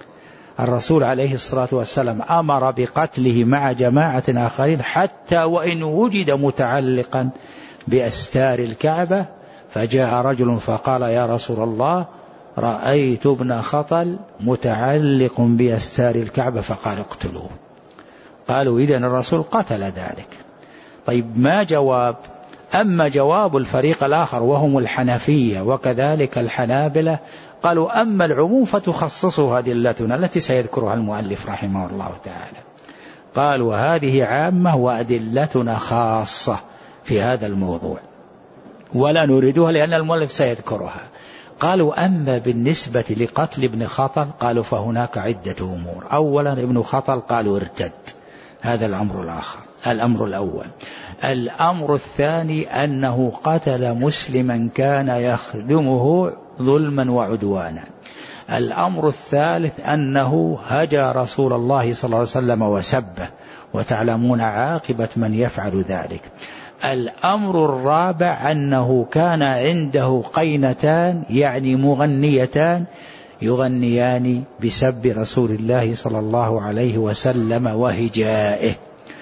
Speaker 1: الرسول عليه الصلاة والسلام أمر بقتله مع جماعة آخرين حتى وإن وجد متعلقا بأستار الكعبة. فجاء رجل فقال يا رسول الله رأيت ابن خطل متعلق بأستار الكعبة، فقال اقتلوه. قالوا إذن الرسول قتل ذلك. طيب ما جواب؟ أما جواب الفريق الآخر وهم الحنفية وكذلك الحنابلة قالوا أما العموم فتخصصها أدلتنا التي سيذكرها المؤلف رحمه الله تعالى. قالوا هذه عامة وأدلتنا خاصة في هذا الموضوع ولا نريدها لأن المؤلف سيذكرها. قالوا أما بالنسبة لقتل ابن خطل قالوا فهناك عدة أمور. أولا ابن خطل قالوا ارتد، هذا الأمر الآخر الأمر الأول. الأمر الثاني أنه قتل مسلما كان يخدمه ظلما وعدوانا. الأمر الثالث أنه هجى رسول الله صلى الله عليه وسلم وسبه، وتعلمون عاقبة من يفعل ذلك. الأمر الرابع أنه كان عنده قينتان يعني مغنيتان يغنيان بسب رسول الله صلى الله عليه وسلم وهجائه،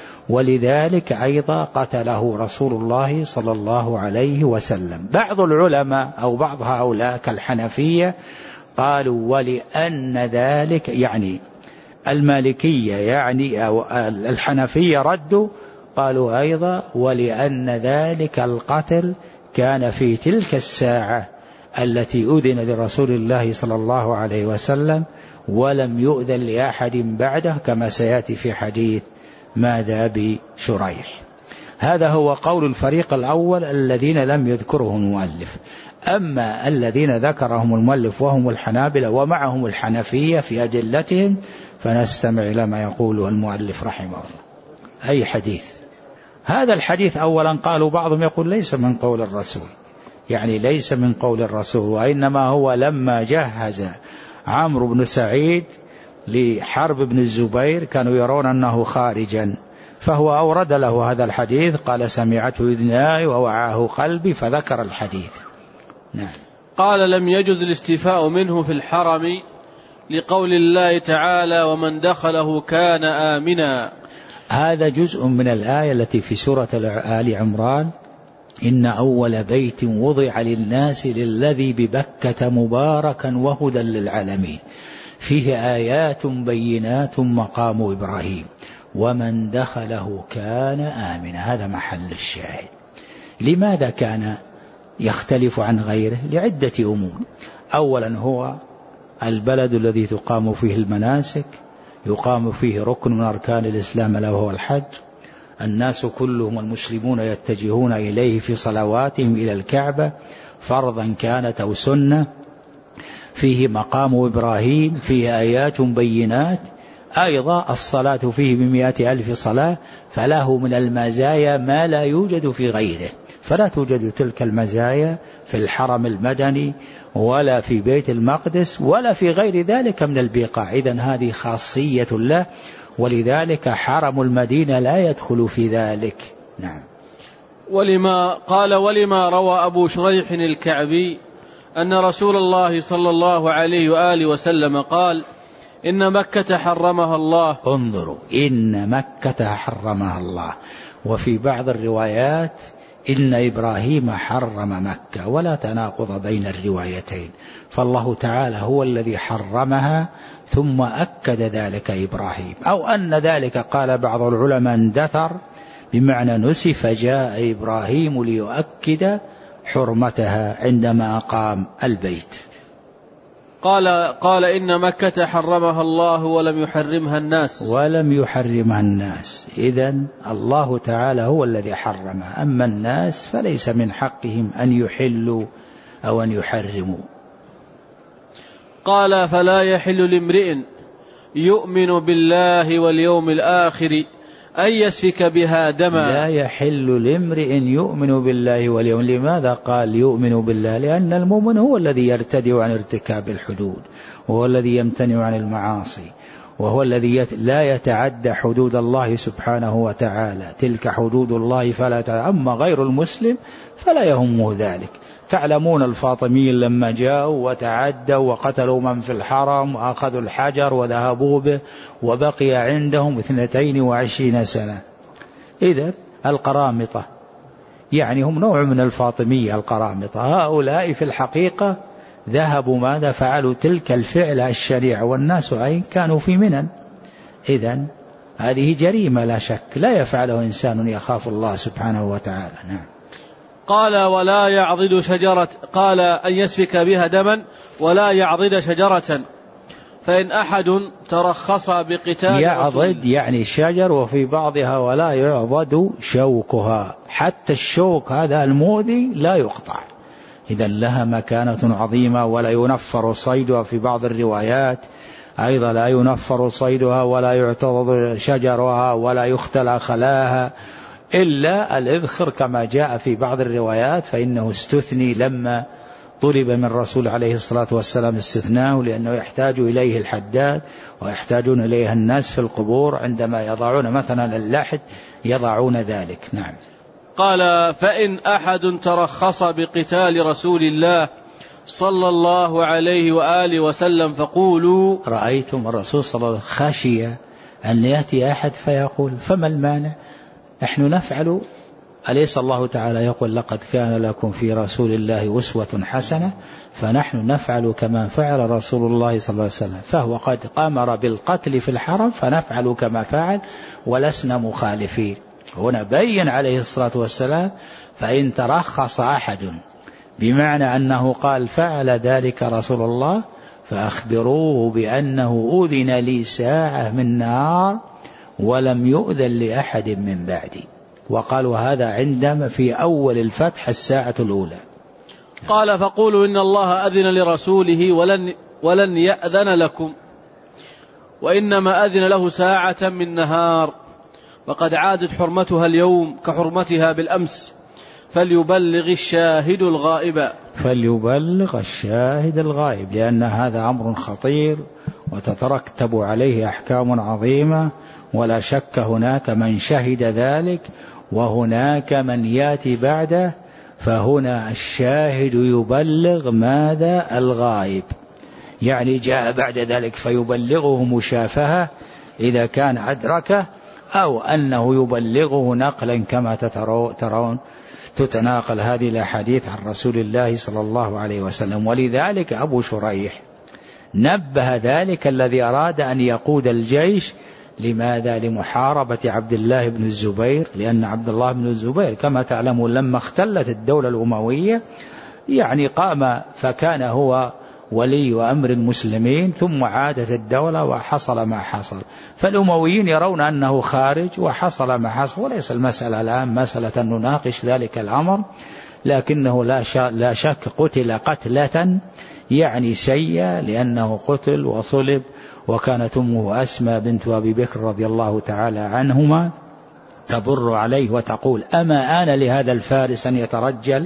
Speaker 1: ولذلك أيضا قتله رسول الله صلى الله عليه وسلم. بعض العلماء أو بعض هؤلاء كالحنفية قالوا ولأن ذلك يعني المالكية يعني أو الحنفية ردوا قالوا أيضا ولأن ذلك القتل كان في تلك الساعة التي أذن لرسول الله صلى الله عليه وسلم ولم يؤذن لأحد بعده كما سيأتي في حديث ماذا بشريح. هذا هو قول الفريق الأول الذين لم يذكره المؤلف. أما الذين ذكرهم المؤلف وهم الحنابلة ومعهم الحنفية في أدلتهم فنستمع إلى ما يقوله المؤلف رحمه الله. أي حديث؟ هذا الحديث أولا قالوا بعضهم يقول ليس من قول الرسول، يعني ليس من قول الرسول، وإنما هو لما جهز عمرو بن سعيد لحرب بن الزبير كانوا يرون أنه خارجا، فهو أورد له هذا الحديث قال سمعته أذناي ووعاه قلبي فذكر الحديث. نعم.
Speaker 2: قال لم يجز الاستيفاء منه في الحرم لقول الله تعالى ومن دخله كان آمنا.
Speaker 1: هذا جزء من الآية التي في سورة آل عمران إن أول بيت وضع للناس للذي ببكة مباركا وهدى للعالمين فيه آيات بينات مقام إبراهيم ومن دخله كان آمنا. هذا محل الشاهد. لماذا كان يختلف عن غيره؟ لعدة أمور. أولا هو البلد الذي تقام فيه المناسك، يقام فيه ركن من أركان الإسلام له هو الحج، الناس كلهم المسلمون يتجهون إليه في صلواتهم إلى الكعبة فرضا كانت أو سنة، فيه مقام إبراهيم، فيه آيات بينات، أيضا الصلاة فيه بمئة ألف صلاة، فله من المزايا ما لا يوجد في غيره، فلا توجد تلك المزايا في الحرم المدني ولا في بيت المقدس ولا في غير ذلك من البقاع. إذن هذه خاصية له، ولذلك حرم المدينة لا يدخل في ذلك. نعم.
Speaker 2: ولما قال ولما روى أبو شريح الكعبي أن رسول الله صلى الله عليه وآله وسلم قال إن مكة حرمها الله.
Speaker 1: انظروا، إن مكة حرمها الله. وفي بعض الروايات إن إبراهيم حرم مكة، ولا تناقض بين الروايتين، فالله تعالى هو الذي حرمها ثم أكد ذلك إبراهيم، أو أن ذلك قال بعض العلماء اندثر بمعنى نسي، فجاء إبراهيم ليؤكد حرمتها عندما أقام البيت.
Speaker 2: قال قال إن مكة حرمها الله ولم يحرمها الناس.
Speaker 1: ولم يحرمها الناس، إذن الله تعالى هو الذي حرمها، أما الناس فليس من حقهم أن يحلوا أو أن يحرموا.
Speaker 2: قال فلا يحل لامرئ يؤمن بالله واليوم الآخر أن يسفك بها دما.
Speaker 1: لا يحل لامرئ يؤمن بالله واليوم. لماذا قال يؤمن بالله؟ لأن المؤمن هو الذي يرتدع عن ارتكاب الحدود، وهو الذي يمتنع عن المعاصي، وهو الذي لا يتعدى حدود الله سبحانه وتعالى، تلك حدود الله فلا تعدى. أما غير المسلم فلا يهمه ذلك. تعلمون الفاطميين لما جاءوا وتعدوا وقتلوا من في الحرم وأخذوا الحجر وذهبوا به وبقي عندهم اثنتين وعشرين سنة. إذن القرامطة يعني هم نوع من الفاطمية، القرامطة هؤلاء في الحقيقة ذهبوا ماذا فعلوا تلك الفعل الشريعة، والناس أين كانوا في منن. إذن هذه جريمة لا شك لا يفعله إنسان يخاف الله سبحانه وتعالى. نعم.
Speaker 2: قال ولا يعضد شجرة، قال أن يسفك بها دما ولا يعضد شجرة، فإن أحد ترخص بقتال.
Speaker 1: يعضد يعني الشجر، وفي بعضها ولا يعضد شوكها، حتى الشوك هذا المؤذي لا يقطع، إذا لها مكانة عظيمة. ولا ينفر صيدها، في بعض الروايات أيضا لا ينفر صيدها ولا يعتضد شجرها ولا يختلى خلاها إلا الإذخر كما جاء في بعض الروايات، فإنه استثني لما طلب من رسول عليه الصلاة والسلام استثناءه، لأنه يحتاج إليه الحداد ويحتاجون إليه الناس في القبور عندما يضعون مثلا اللحد يضعون ذلك. نعم.
Speaker 2: قال فإن أحد ترخص بقتال رسول الله صلى الله عليه وآله وسلم فقولوا.
Speaker 1: رأيتم الرسول صلى الله عليه وسلم خشي أن يأتي أحد فيقول فما المانع، نحن نفعل. أليس الله تعالى يقول لقد كان لكم في رسول الله أسوة حسنة، فنحن نفعل كما فعل رسول الله صلى الله عليه وسلم، فهو قد أمر بالقتل في الحرم فنفعل كما فعل ولسنا مخالفين. هنا بين عليه الصلاة والسلام فإن ترخص أحد، بمعنى أنه قال فعل ذلك رسول الله فأخبروه بأنه أذن لي ساعة من نار ولم يؤذن لأحد من بعدي. وقالوا هذا عندما في أول الفتح الساعة الأولى.
Speaker 2: قال فقولوا إن الله أذن لرسوله ولن, ولن يأذن لكم، وإنما أذن له ساعة من نهار، وقد عادت حرمتها اليوم كحرمتها بالأمس، فليبلغ الشاهد الغائب.
Speaker 1: فليبلغ الشاهد الغائب، لأن هذا أمر خطير وتترتب عليه أحكام عظيمة، ولا شك هناك من شهد ذلك وهناك من يأتي بعده. فهنا الشاهد يبلغ ماذا؟ الغائب، يعني جاء بعد ذلك فيبلغه مشافهة إذا كان أدركه، أو أنه يبلغه نقلا كما ترون تتناقل هذه الأحاديث عن رسول الله صلى الله عليه وسلم. ولذلك أبو شريح نبه ذلك الذي أراد أن يقود الجيش، لماذا؟ لمحاربة عبد الله بن الزبير، لأن عبد الله بن الزبير كما تعلمون لما اختلت الدولة الأموية يعني قام فكان هو ولي أمر المسلمين، ثم عادت الدولة وحصل ما حصل. فالأمويين يرون أنه خارج وحصل ما حصل، وليس المسألة الآن مسألة نناقش ذلك الأمر، لكنه لا شك قتل قتلة يعني سيئة، لأنه قتل وصلب. وكانت أمه أسماء بنت أبي بكر رضي الله تعالى عنهما تبر عليه وتقول أما آن لهذا الفارس أن يترجل.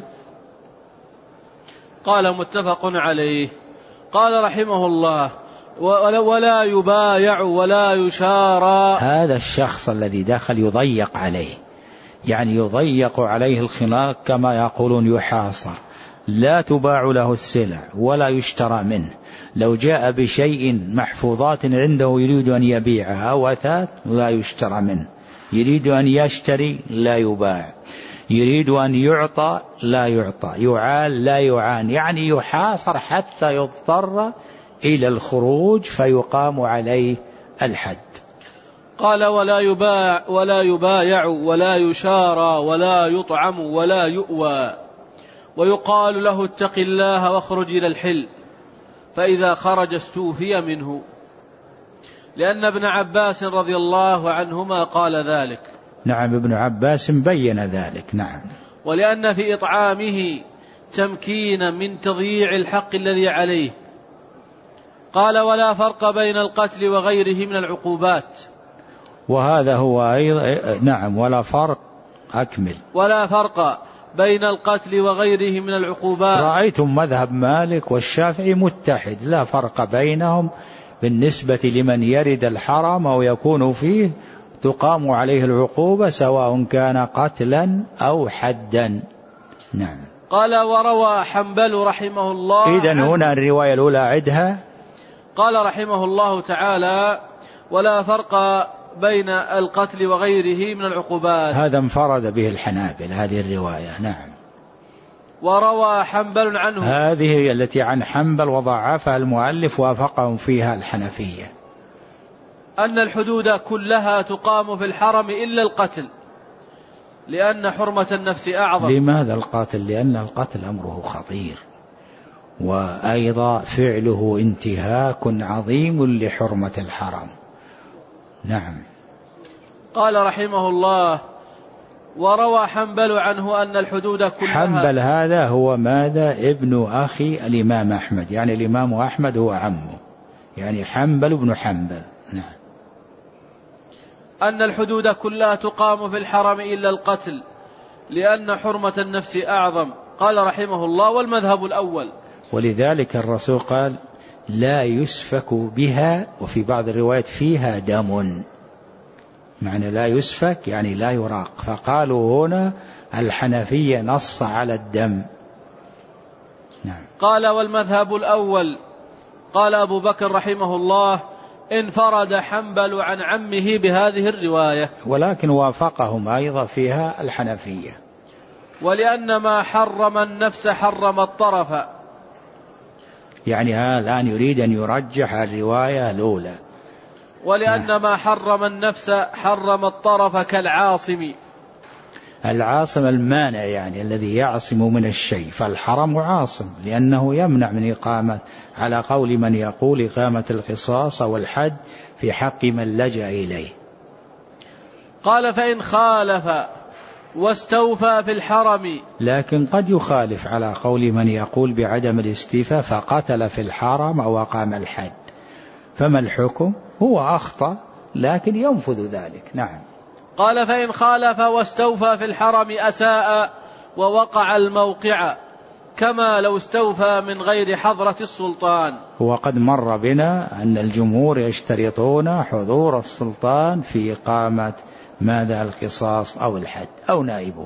Speaker 2: قال متفق عليه. قال رحمه الله ولا يبايع ولا يشارى.
Speaker 1: هذا الشخص الذي دخل يضيق عليه، يعني يضيق عليه الخناق كما يقولون يحاصر. لا تباع له السلع ولا يشترى منه. لو جاء بشيء محفوظات عنده يريد أن يبيعها أو أثاث لا يشترى منه، يريد أن يشتري لا يباع، يريد أن يعطى لا يعطى، يعال لا يعان، يعني يحاصر حتى يضطر إلى الخروج فيقام عليه الحد.
Speaker 2: قال ولا يباع ولا يبايع ولا يشارى ولا يطعم ولا يؤوى، ويقال له اتق الله واخرج إلى الحل، فإذا خرج استوفي منه، لأن ابن عباس رضي الله عنهما قال ذلك.
Speaker 1: نعم، ابن عباس بين ذلك. نعم.
Speaker 2: ولأن في إطعامه تمكين من تضييع الحق الذي عليه. قال ولا فرق بين القتل وغيره من العقوبات.
Speaker 1: وهذا هو أيضا. نعم، ولا فرق. أكمل.
Speaker 2: ولا فرق بين القتل وغيره من العقوبات.
Speaker 1: رأيتم مذهب مالك والشافعي متحد، لا فرق بينهم بالنسبة لمن يرد الحرم أو يكون فيه تقام عليه العقوبة سواء كان قتلا أو حدا. نعم.
Speaker 2: قال وروى حنبل رحمه الله.
Speaker 1: إذن هنا الرواية الأولى عدها.
Speaker 2: قال رحمه الله تعالى ولا فرق بين القتل وغيره من العقوبات.
Speaker 1: هذا انفرد به الحنابل هذه الرواية. نعم.
Speaker 2: وروى حنبل عنه.
Speaker 1: هذه هي التي عن حنبل وضعفها المؤلف وافقهم فيها الحنفية.
Speaker 2: أن الحدود كلها تقام في الحرم إلا القتل، لأن حرمة النفس أعظم.
Speaker 1: لماذا القتل؟ لأن القتل أمره خطير، وأيضا فعله انتهاك عظيم لحرمة الحرم. نعم.
Speaker 2: قال رحمه الله وروى حنبل عنه أن الحدود كلها.
Speaker 1: حنبل هذا هو ماذا؟ ابن أخي الإمام أحمد، يعني الإمام أحمد هو عمه، يعني حنبل بن حنبل. نعم.
Speaker 2: أن الحدود كلها تقام في الحرم إلا القتل، لأن حرمة النفس أعظم. قال رحمه الله والمذهب الأول.
Speaker 1: ولذلك الرسول قال لا يسفك بها، وفي بعض الروايات فيها دم، معنى لا يسفك يعني لا يراق، فقالوا هنا الحنفية نص على الدم. نعم.
Speaker 2: قال والمذهب الأول. قال أبو بكر رحمه الله انفرد حنبل عن عمه بهذه الرواية،
Speaker 1: ولكن وافقهم أيضا فيها الحنفية.
Speaker 2: ولأن ما حرم النفس حرم الطرف،
Speaker 1: يعني الآن يريد أن يرجح الرواية الأولى.
Speaker 2: ولأن نعم. ما حرم النفس حرم الطرف كالعاصم.
Speaker 1: العاصم المانع، يعني الذي يعصم من الشيء، فالحرم عاصم لأنه يمنع من إقامة، على قول من يقول إقامة القصاص والحد في حق من لجأ إليه.
Speaker 2: قال فإن خالف واستوفى في الحرم.
Speaker 1: لكن قد يخالف على قول من يقول بعدم الاستيفاء فقتل في الحرم أو أقام الحد، فما الحكم؟ هو أخطأ لكن ينفذ ذلك. نعم.
Speaker 2: قال فإن خالف واستوفى في الحرم أساء ووقع الموقع، كما لو استوفى من غير حضرة السلطان.
Speaker 1: وقد مر بنا أن الجمهور يشترطون حضور السلطان في إقامة ماذا؟ القصاص أو الحد أو نائبه.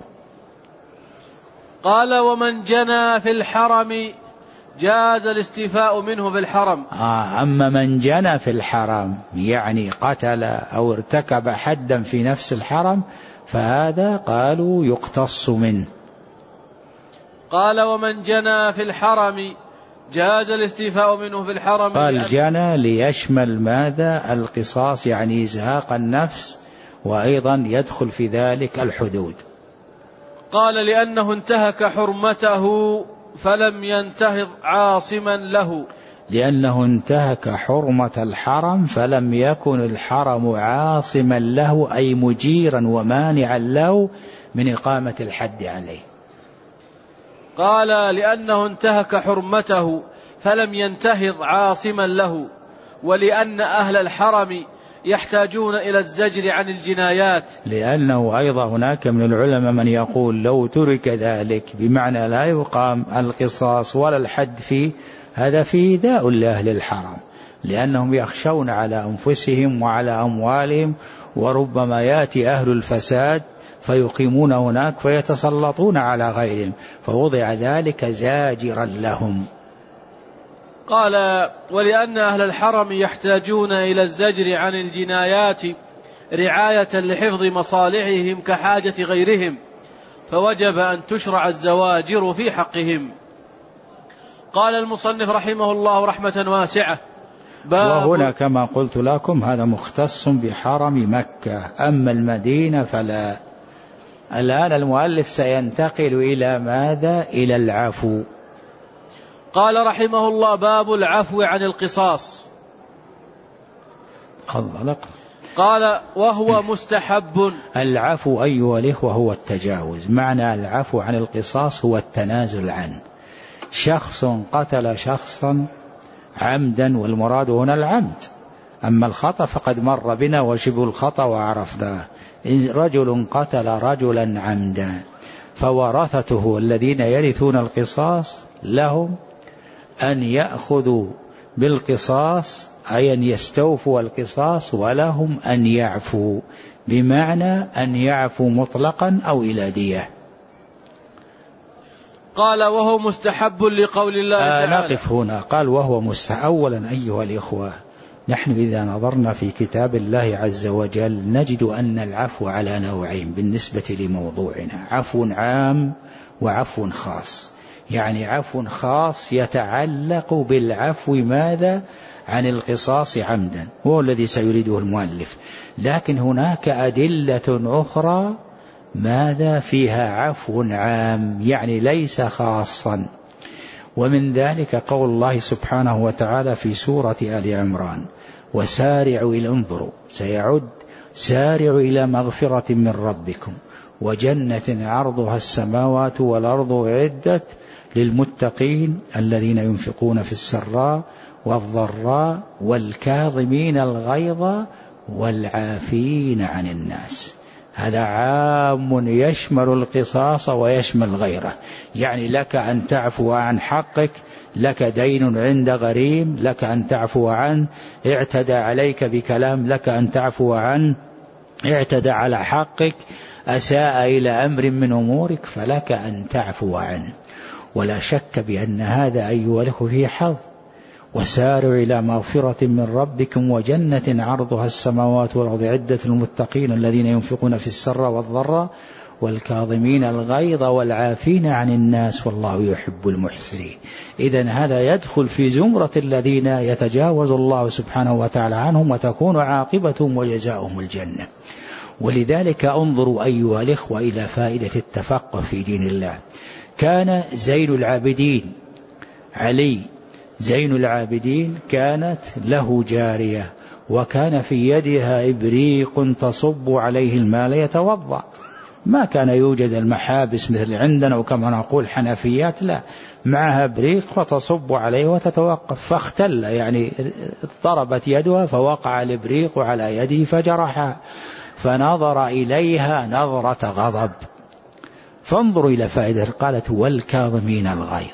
Speaker 2: قال ومن جنى في الحرم جاز الاستيفاء منه في الحرم.
Speaker 1: آه أما من جنى في الحرم يعني قتل أو ارتكب حدا في نفس الحرم فهذا قالوا يقتص منه.
Speaker 2: قال ومن جنى في الحرم جاز الاستيفاء منه في الحرم.
Speaker 1: قال جنى ليشمل ماذا؟ القصاص، يعني إزهاق النفس، وأيضا يدخل في ذلك الحدود.
Speaker 2: قال لأنه انتهك حرمته فلم ينتهض عاصما له.
Speaker 1: لأنه انتهك حرمة الحرم فلم يكن الحرم عاصما له، أي مجيرا ومانعا له من إقامة الحد عليه.
Speaker 2: قال لأنه انتهك حرمته فلم ينتهض عاصما له، ولأن أهل الحرم يحتاجون إلى الزجر عن الجنايات.
Speaker 1: لأنه أيضا هناك من العلماء من يقول لو ترك ذلك بمعنى لا يقام القصاص ولا الحد فيه، هذا فيه إيذاء لأهل الحرم، لأنهم يخشون على أنفسهم وعلى أموالهم، وربما يأتي أهل الفساد فيقيمون هناك فيتسلطون على غيرهم، فوضع ذلك زاجرا لهم.
Speaker 2: قال: ولأن أهل الحرم يحتاجون إلى الزجر عن الجنايات رعاية لحفظ مصالحهم كحاجة غيرهم، فوجب أن تشرع الزواجر في حقهم. قال المصنف رحمه الله رحمة واسعة:
Speaker 1: وهنا كما قلت لكم هذا مختص بحرم مكة، أما المدينة فلا. الآن المؤلف سينتقل إلى ماذا؟ إلى العفو.
Speaker 2: قال رحمه الله: باب العفو عن القصاص.
Speaker 1: انطلق.
Speaker 2: قال: وهو مستحب.
Speaker 1: العفو أيها الإخوة هو التجاوز، معنى العفو عن القصاص هو التنازل عنه. شخص قتل شخصا عمدا، والمراد هنا العمد، أما الخطأ فقد مر بنا وشبه الخطأ وعرفناه. رجل قتل رجلا عمدا، فورثته الذين يرثون القصاص لهم أن يأخذوا بالقصاص، أي أن يستوفوا القصاص، ولهم أن يعفوا، بمعنى أن يعفوا مطلقا أو إلى دية.
Speaker 2: قال: وهو مستحب لقول الله
Speaker 1: آه
Speaker 2: تعالى.
Speaker 1: نقف هنا. قال: وهو مستحب. أولا أيها الإخوة، نحن إذا نظرنا في كتاب الله عز وجل نجد أن العفو على نوعين بالنسبة لموضوعنا: عفو عام وعفو خاص. يعني عفو خاص يتعلق بالعفو ماذا؟ عن القصاص عمدا، هو الذي سيريده المؤلف. لكن هناك أدلة أخرى ماذا فيها عفو عام، يعني ليس خاصا. ومن ذلك قول الله سبحانه وتعالى في سورة آل عمران: وسارعوا إلى انظروا سيعد سارعوا إلى مغفرة من ربكم وجنة عرضها السماوات والأرض أعدت للمتقين الذين ينفقون في السراء والضراء والكاظمين الغيظ والعافين عن الناس. هذا عام يشمل القصاص ويشمل غيره، يعني لك أن تعفو عن حقك، لك دين عند غريم لك أن تعفو عنه، اعتدى عليك بكلام لك أن تعفو عنه، اعتدى على حقك، أساء إلى أمر من أمورك فلك أن تعفو عنه. ولا شك بأن هذا أيها الأخوة فيه حظ. وسارعوا إلى مغفرة من ربكم وجنة عرضها السماوات والأرض عدة المتقين الذين ينفقون في السراء والضراء والكاظمين الغيظ والعافين عن الناس والله يحب المحسنين. إذن هذا يدخل في زمرة الذين يتجاوز الله سبحانه وتعالى عنهم وتكون عاقبتهم وجزاؤهم الجنة. ولذلك انظروا أيها الإخوة إلى فائدة التفقه في دين الله. كان زين العابدين علي زين العابدين كانت له جارية، وكان في يدها إبريق تصب عليه الماء يتوضأ. ما كان يوجد المحابس مثل عندنا وكما نقول حنفيات، لا، معها إبريق وتصب عليه وتتوقف، فاختل يعني اضطربت يدها فوقع الإبريق على يده فجرحها، فنظر إليها نظرة غضب. فانظروا إلى فائدة، قالت: والكاظمين الغيظ.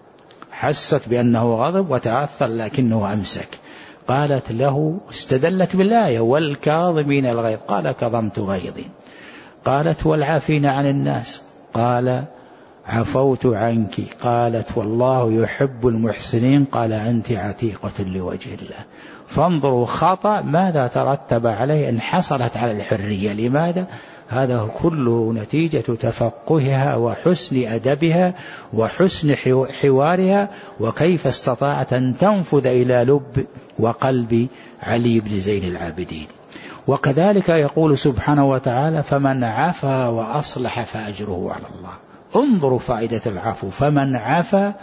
Speaker 1: حست بأنه غضب وتعثر لكنه أمسك. قالت له، استدلت بالآية: والكاظمين الغيظ، قال: كظمت غيظي. قالت: والعافين عن الناس، قال: عفوت عنك. قالت: والله يحب المحسنين، قال: أنت عتيقة لوجه الله. فانظروا خطأ ماذا ترتب عليه، أن حصلت على الحرية. لماذا؟ هذا كله نتيجة تفقهها وحسن أدبها وحسن حوارها، وكيف استطاعت أن تنفذ إلى لب وقلب علي بن زين العابدين. وكذلك يقول سبحانه وتعالى: فمن عفا وأصلح فأجره على الله. انظروا فائدة العفو، فمن عفا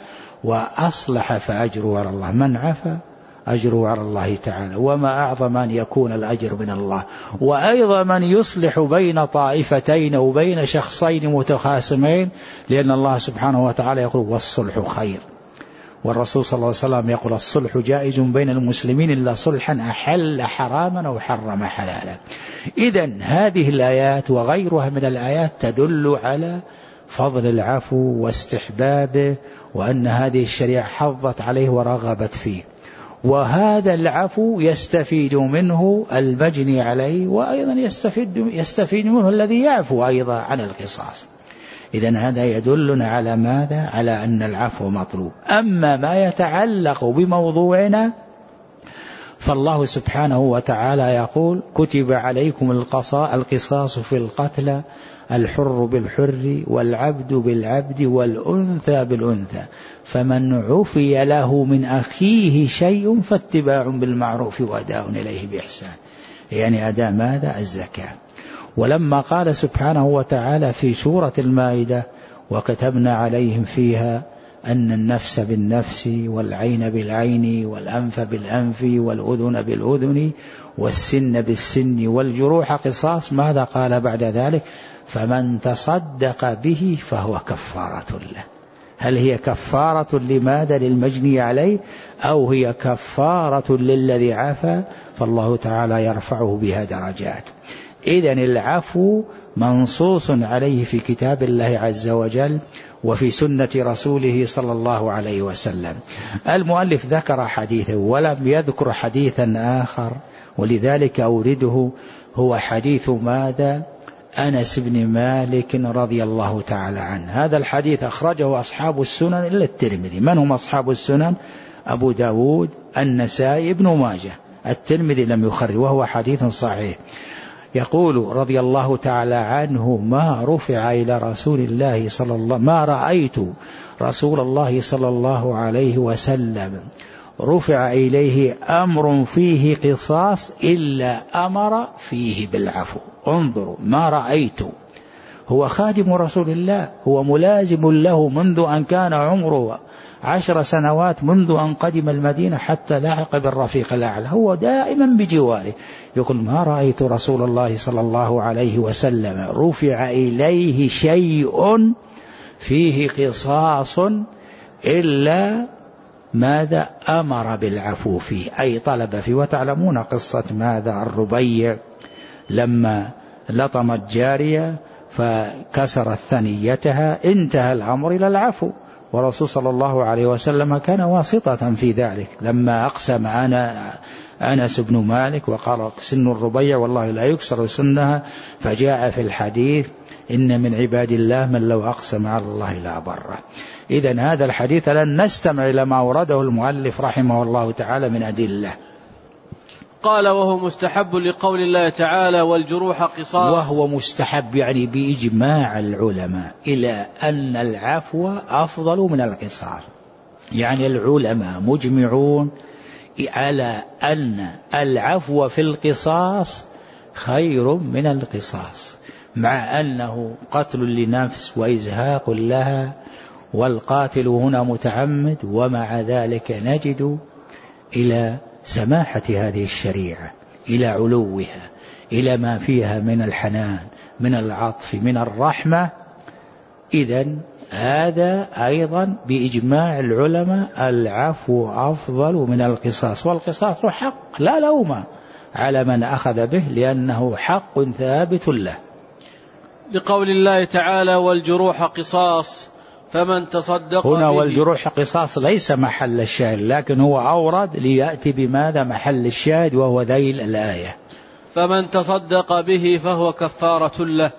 Speaker 1: وأصلح فأجره على الله. من عفا أجره على الله تعالى، وما أعظم أن يكون الأجر من الله. وأيضا من يصلح بين طائفتين أو بين شخصين متخاصمين، لأن الله سبحانه وتعالى يقول: والصلح خير. والرسول صلى الله عليه وسلم يقول: الصلح جائز بين المسلمين إلا صلحا أحل حراما أو حرم حلالا. إذن هذه الآيات وغيرها من الآيات تدل على فضل العفو واستحبابه، وأن هذه الشريعة حضت عليه ورغبت فيه. وهذا العفو يستفيد منه المجني عليه، وأيضا يستفيد, يستفيد منه الذي يعفو أيضا عن القصاص. إذن هذا يدلنا على ماذا؟ على أن العفو مطلوب. أما ما يتعلق بموضوعنا فالله سبحانه وتعالى يقول: كتب عليكم القصاص في القتلى، الحر بالحر والعبد بالعبد والأنثى بالأنثى، فمن عفي له من أخيه شيء فاتباع بالمعروف وأداء إليه بإحسان، يعني أداء ماذا؟ الزكاة. ولما قال سبحانه وتعالى في سورة المائدة: وكتبنا عليهم فيها أن النفس بالنفس والعين بالعين والأنف بالأنف والأذن بالأذن والسن بالسن والجروح قصاص، ماذا قال بعد ذلك؟ فمن تصدق به فهو كفارة له. هل هي كفارة لماذا؟ للمجني عليه، أو هي كفارة للذي عفا؟ فالله تعالى يرفعه بها درجات. إذن العفو منصوص عليه في كتاب الله عز وجل وفي سنة رسوله صلى الله عليه وسلم. المؤلف ذكر حديثا ولم يذكر حديثا آخر، ولذلك أورده، هو حديث ماذا؟ أنس بن مالك رضي الله تعالى عنه. هذا الحديث أخرجه أصحاب السنن إلا الترمذي. من هم أصحاب السنن؟ أبو داود، النسائي، ابن ماجه. الترمذي لم يخرج، وهو حديث صحيح. يقول رضي الله تعالى عنه: ما رفع إلى رسول الله صلى الله ما رأيت رسول الله صلى الله عليه وسلم رفع إليه أمر فيه قصاص إلا أمر فيه بالعفو. انظروا، ما رأيت، هو خادم رسول الله، هو ملازم له منذ أن كان عمره عشر سنوات، منذ أن قدم المدينة حتى لاحق بالرفيق الأعلى، هو دائما بجواره. يقول: ما رأيت رسول الله صلى الله عليه وسلم رفع إليه شيء فيه قصاص إلا ماذا؟ أمر بالعفو فيه، أي طلب فيه. وتعلمون قصة ماذا؟ الربيع لما لطمت جارية فكسرت ثنيتها، انتهى الأمر إلى العفو، ورسول صلى الله عليه وسلم كان واسطة في ذلك. لما أقسم أنا أنس بن مالك وقال: سن الربيع والله لا يكسر سنها، فجاء في الحديث: إن من عباد الله من لو أقسم على الله لا بره. إذن هذا الحديث لن نستمع إلى ما أورده المؤلف رحمه الله تعالى من أدلة.
Speaker 2: قال: وهو مستحب لقول الله تعالى: والجروح قصاص.
Speaker 1: وهو مستحب يعني بإجماع العلماء إلى أن العفو أفضل من القصاص، يعني العلماء مجمعون على أن العفو في القصاص خير من القصاص، مع أنه قتل لنفس وإزهاق لها، والقاتل هنا متعمد، ومع ذلك نجد إلى سماحة هذه الشريعة، إلى علوها، إلى ما فيها من الحنان، من العطف، من الرحمة. إذن هذا أيضا بإجماع العلماء العفو أفضل من القصاص، والقصاص حق لا لوم على من أخذ به، لأنه حق ثابت له.
Speaker 2: لقول الله تعالى: والجروح قصاص فمن تصدق
Speaker 1: هنا
Speaker 2: به.
Speaker 1: والجروح قصاص ليس محل الشاهد، لكن هو أورد ليأتي بماذا؟ محل الشاهد، وهو ذيل الآية:
Speaker 2: فمن تصدق به فهو كفارة له.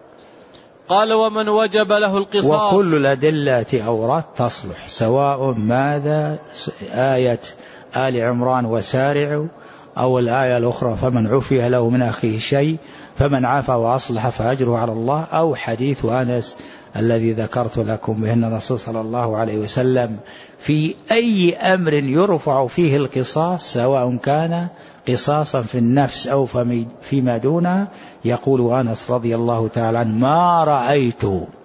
Speaker 2: قال: ومن وجب له القصاص.
Speaker 1: وكل الأدلة أورد تصلح، سواء ماذا؟ آية آل عمران وسارعوا، أو الآية الأخرى: فمن عفي له من أخيه شيء فمن عفا وأصلح فأجره على الله، أو حديث أنس الذي ذكرت لكم بأن الرسول صلى الله عليه وسلم في أي أمر يرفع فيه القصاص، سواء كان قصاصا في النفس أو فيما دونها، يقول أنس رضي الله تعالى عنه: ما رأيت.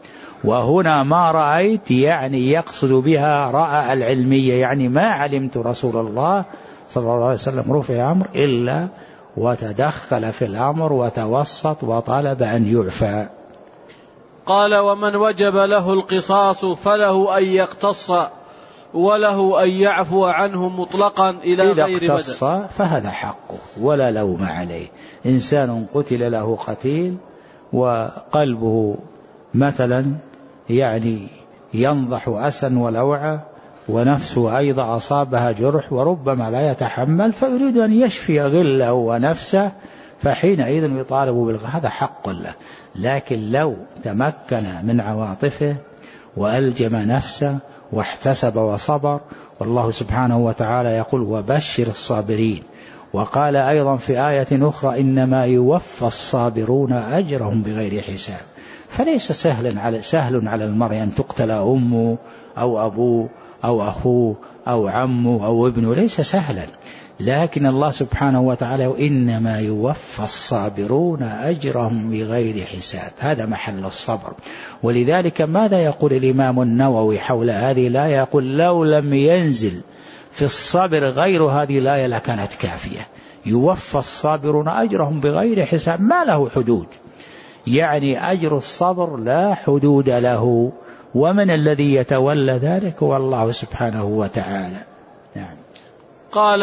Speaker 1: وهنا ما رأيت يعني يقصد بها رأى العلمية، يعني ما علمت رسول الله صلى الله عليه وسلم رفع أمر إلا وتدخل في الأمر وتوسط وطلب أن يعفى.
Speaker 2: قال: ومن وجب له القصاص فله أن يقتص وله أن يعفو عنه مطلقا إلى
Speaker 1: إذا
Speaker 2: غير بدل.
Speaker 1: اقتص فهذا حقه ولا لوم عليه. إنسان قتل له قتيل وقلبه مثلا يعني ينضح أسا ولوعة، ونفسه أيضا أصابها جرح وربما لا يتحمل فيريد أن يشفي غله ونفسه، فحينئذ يطالب بالغ، هذا حق له. لكن لو تمكن من عواطفه وألجم نفسه واحتسب وصبر، والله سبحانه وتعالى يقول وبشر الصابرين. وقال أيضا في آية أخرى إنما يوفى الصابرون أجرهم بغير حساب. فليس سهل على, سهل على المرء أن تقتل أمه أو أبوه أو أخوه أو عمه أو ابنه، ليس سهلا. لكن الله سبحانه وتعالى إنما يوفى الصابرون أجرهم بغير حساب، هذا محل الصبر. ولذلك ماذا يقول الإمام النووي حول هذه الآية؟ يقول لو لم ينزل في الصبر غير هذه الآية لكانت كافية. يوفى الصابرون أجرهم بغير حساب، ما له حدود، يعني أجر الصبر لا حدود له، ومن الذي يتولى ذلك هو الله سبحانه وتعالى. نعم.
Speaker 2: قال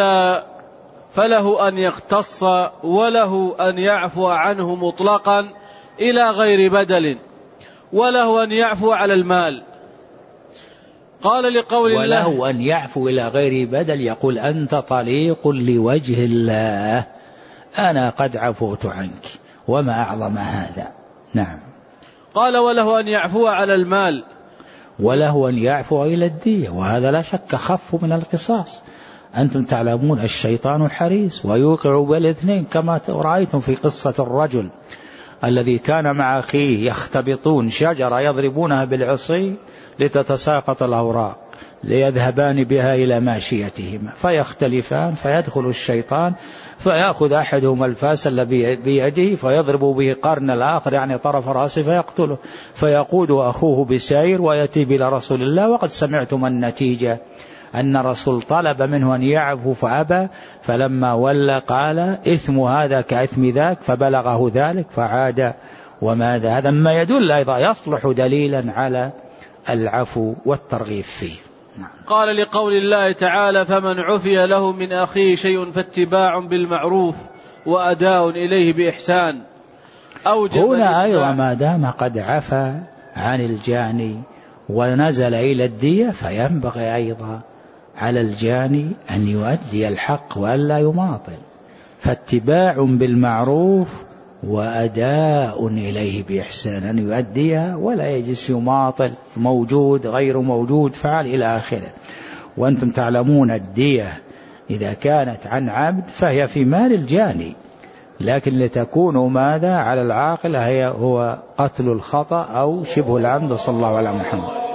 Speaker 2: فله أن يقتص وله أن يعفو عنه مطلقا إلى غير بدل، وله أن يعفو على المال. قال لقول الله
Speaker 1: وله أن يعفو إلى غير بدل، يقول أنت طليق لوجه الله، أنا قد عفوت عنك، وما أعظم هذا. نعم.
Speaker 2: قال وله أن يعفو على المال،
Speaker 1: وله أن يعفو إلى الدية، وهذا لا شك خف من القصاص. أنتم تعلمون الشيطان حريص ويوقع بالاثنين، كما رأيتم في قصة الرجل الذي كان مع أخيه يختبطون شجرة يضربونها بالعصي لتتساقط الأوراق، ليذهبان بها إلى ماشيتهما، فيختلفان، فيدخل الشيطان فيأخذ أحدهما الفاس الذي بيده فيضرب به قرن الآخر، يعني طرف رأسه، فيقتله. فيقود أخوه بسير ويأتي إلى رسول الله، وقد سمعتم النتيجة، أن الرسول طلب منه أن يعفو فأبى، فلما ولى قال إثم هذا كإثم ذاك، فبلغه ذلك فعاد. وماذا هذا؟ ما يدل أيضا يصلح دليلا على العفو والترغيب فيه.
Speaker 2: قال لقول الله تعالى فمن عفي له من أخيه شيء فاتباع بالمعروف وأداء إليه بإحسان.
Speaker 1: هنا أيضا ما دام قد عفى عن الجاني ونزل إلى الدية، فينبغي أيضا على الجاني أن يؤدي الحق وألا يماطل، فاتباع بالمعروف وأداء إليه بإحسان، أن يؤديها ولا يجلس يماطل، موجود غير موجود فعل إلى آخره. وأنتم تعلمون الدية إذا كانت عن عبد فهي في مال الجاني، لكن لتكون ماذا على العاقل هي هو قتل الخطأ أو شبه العمد. صلى الله على محمد.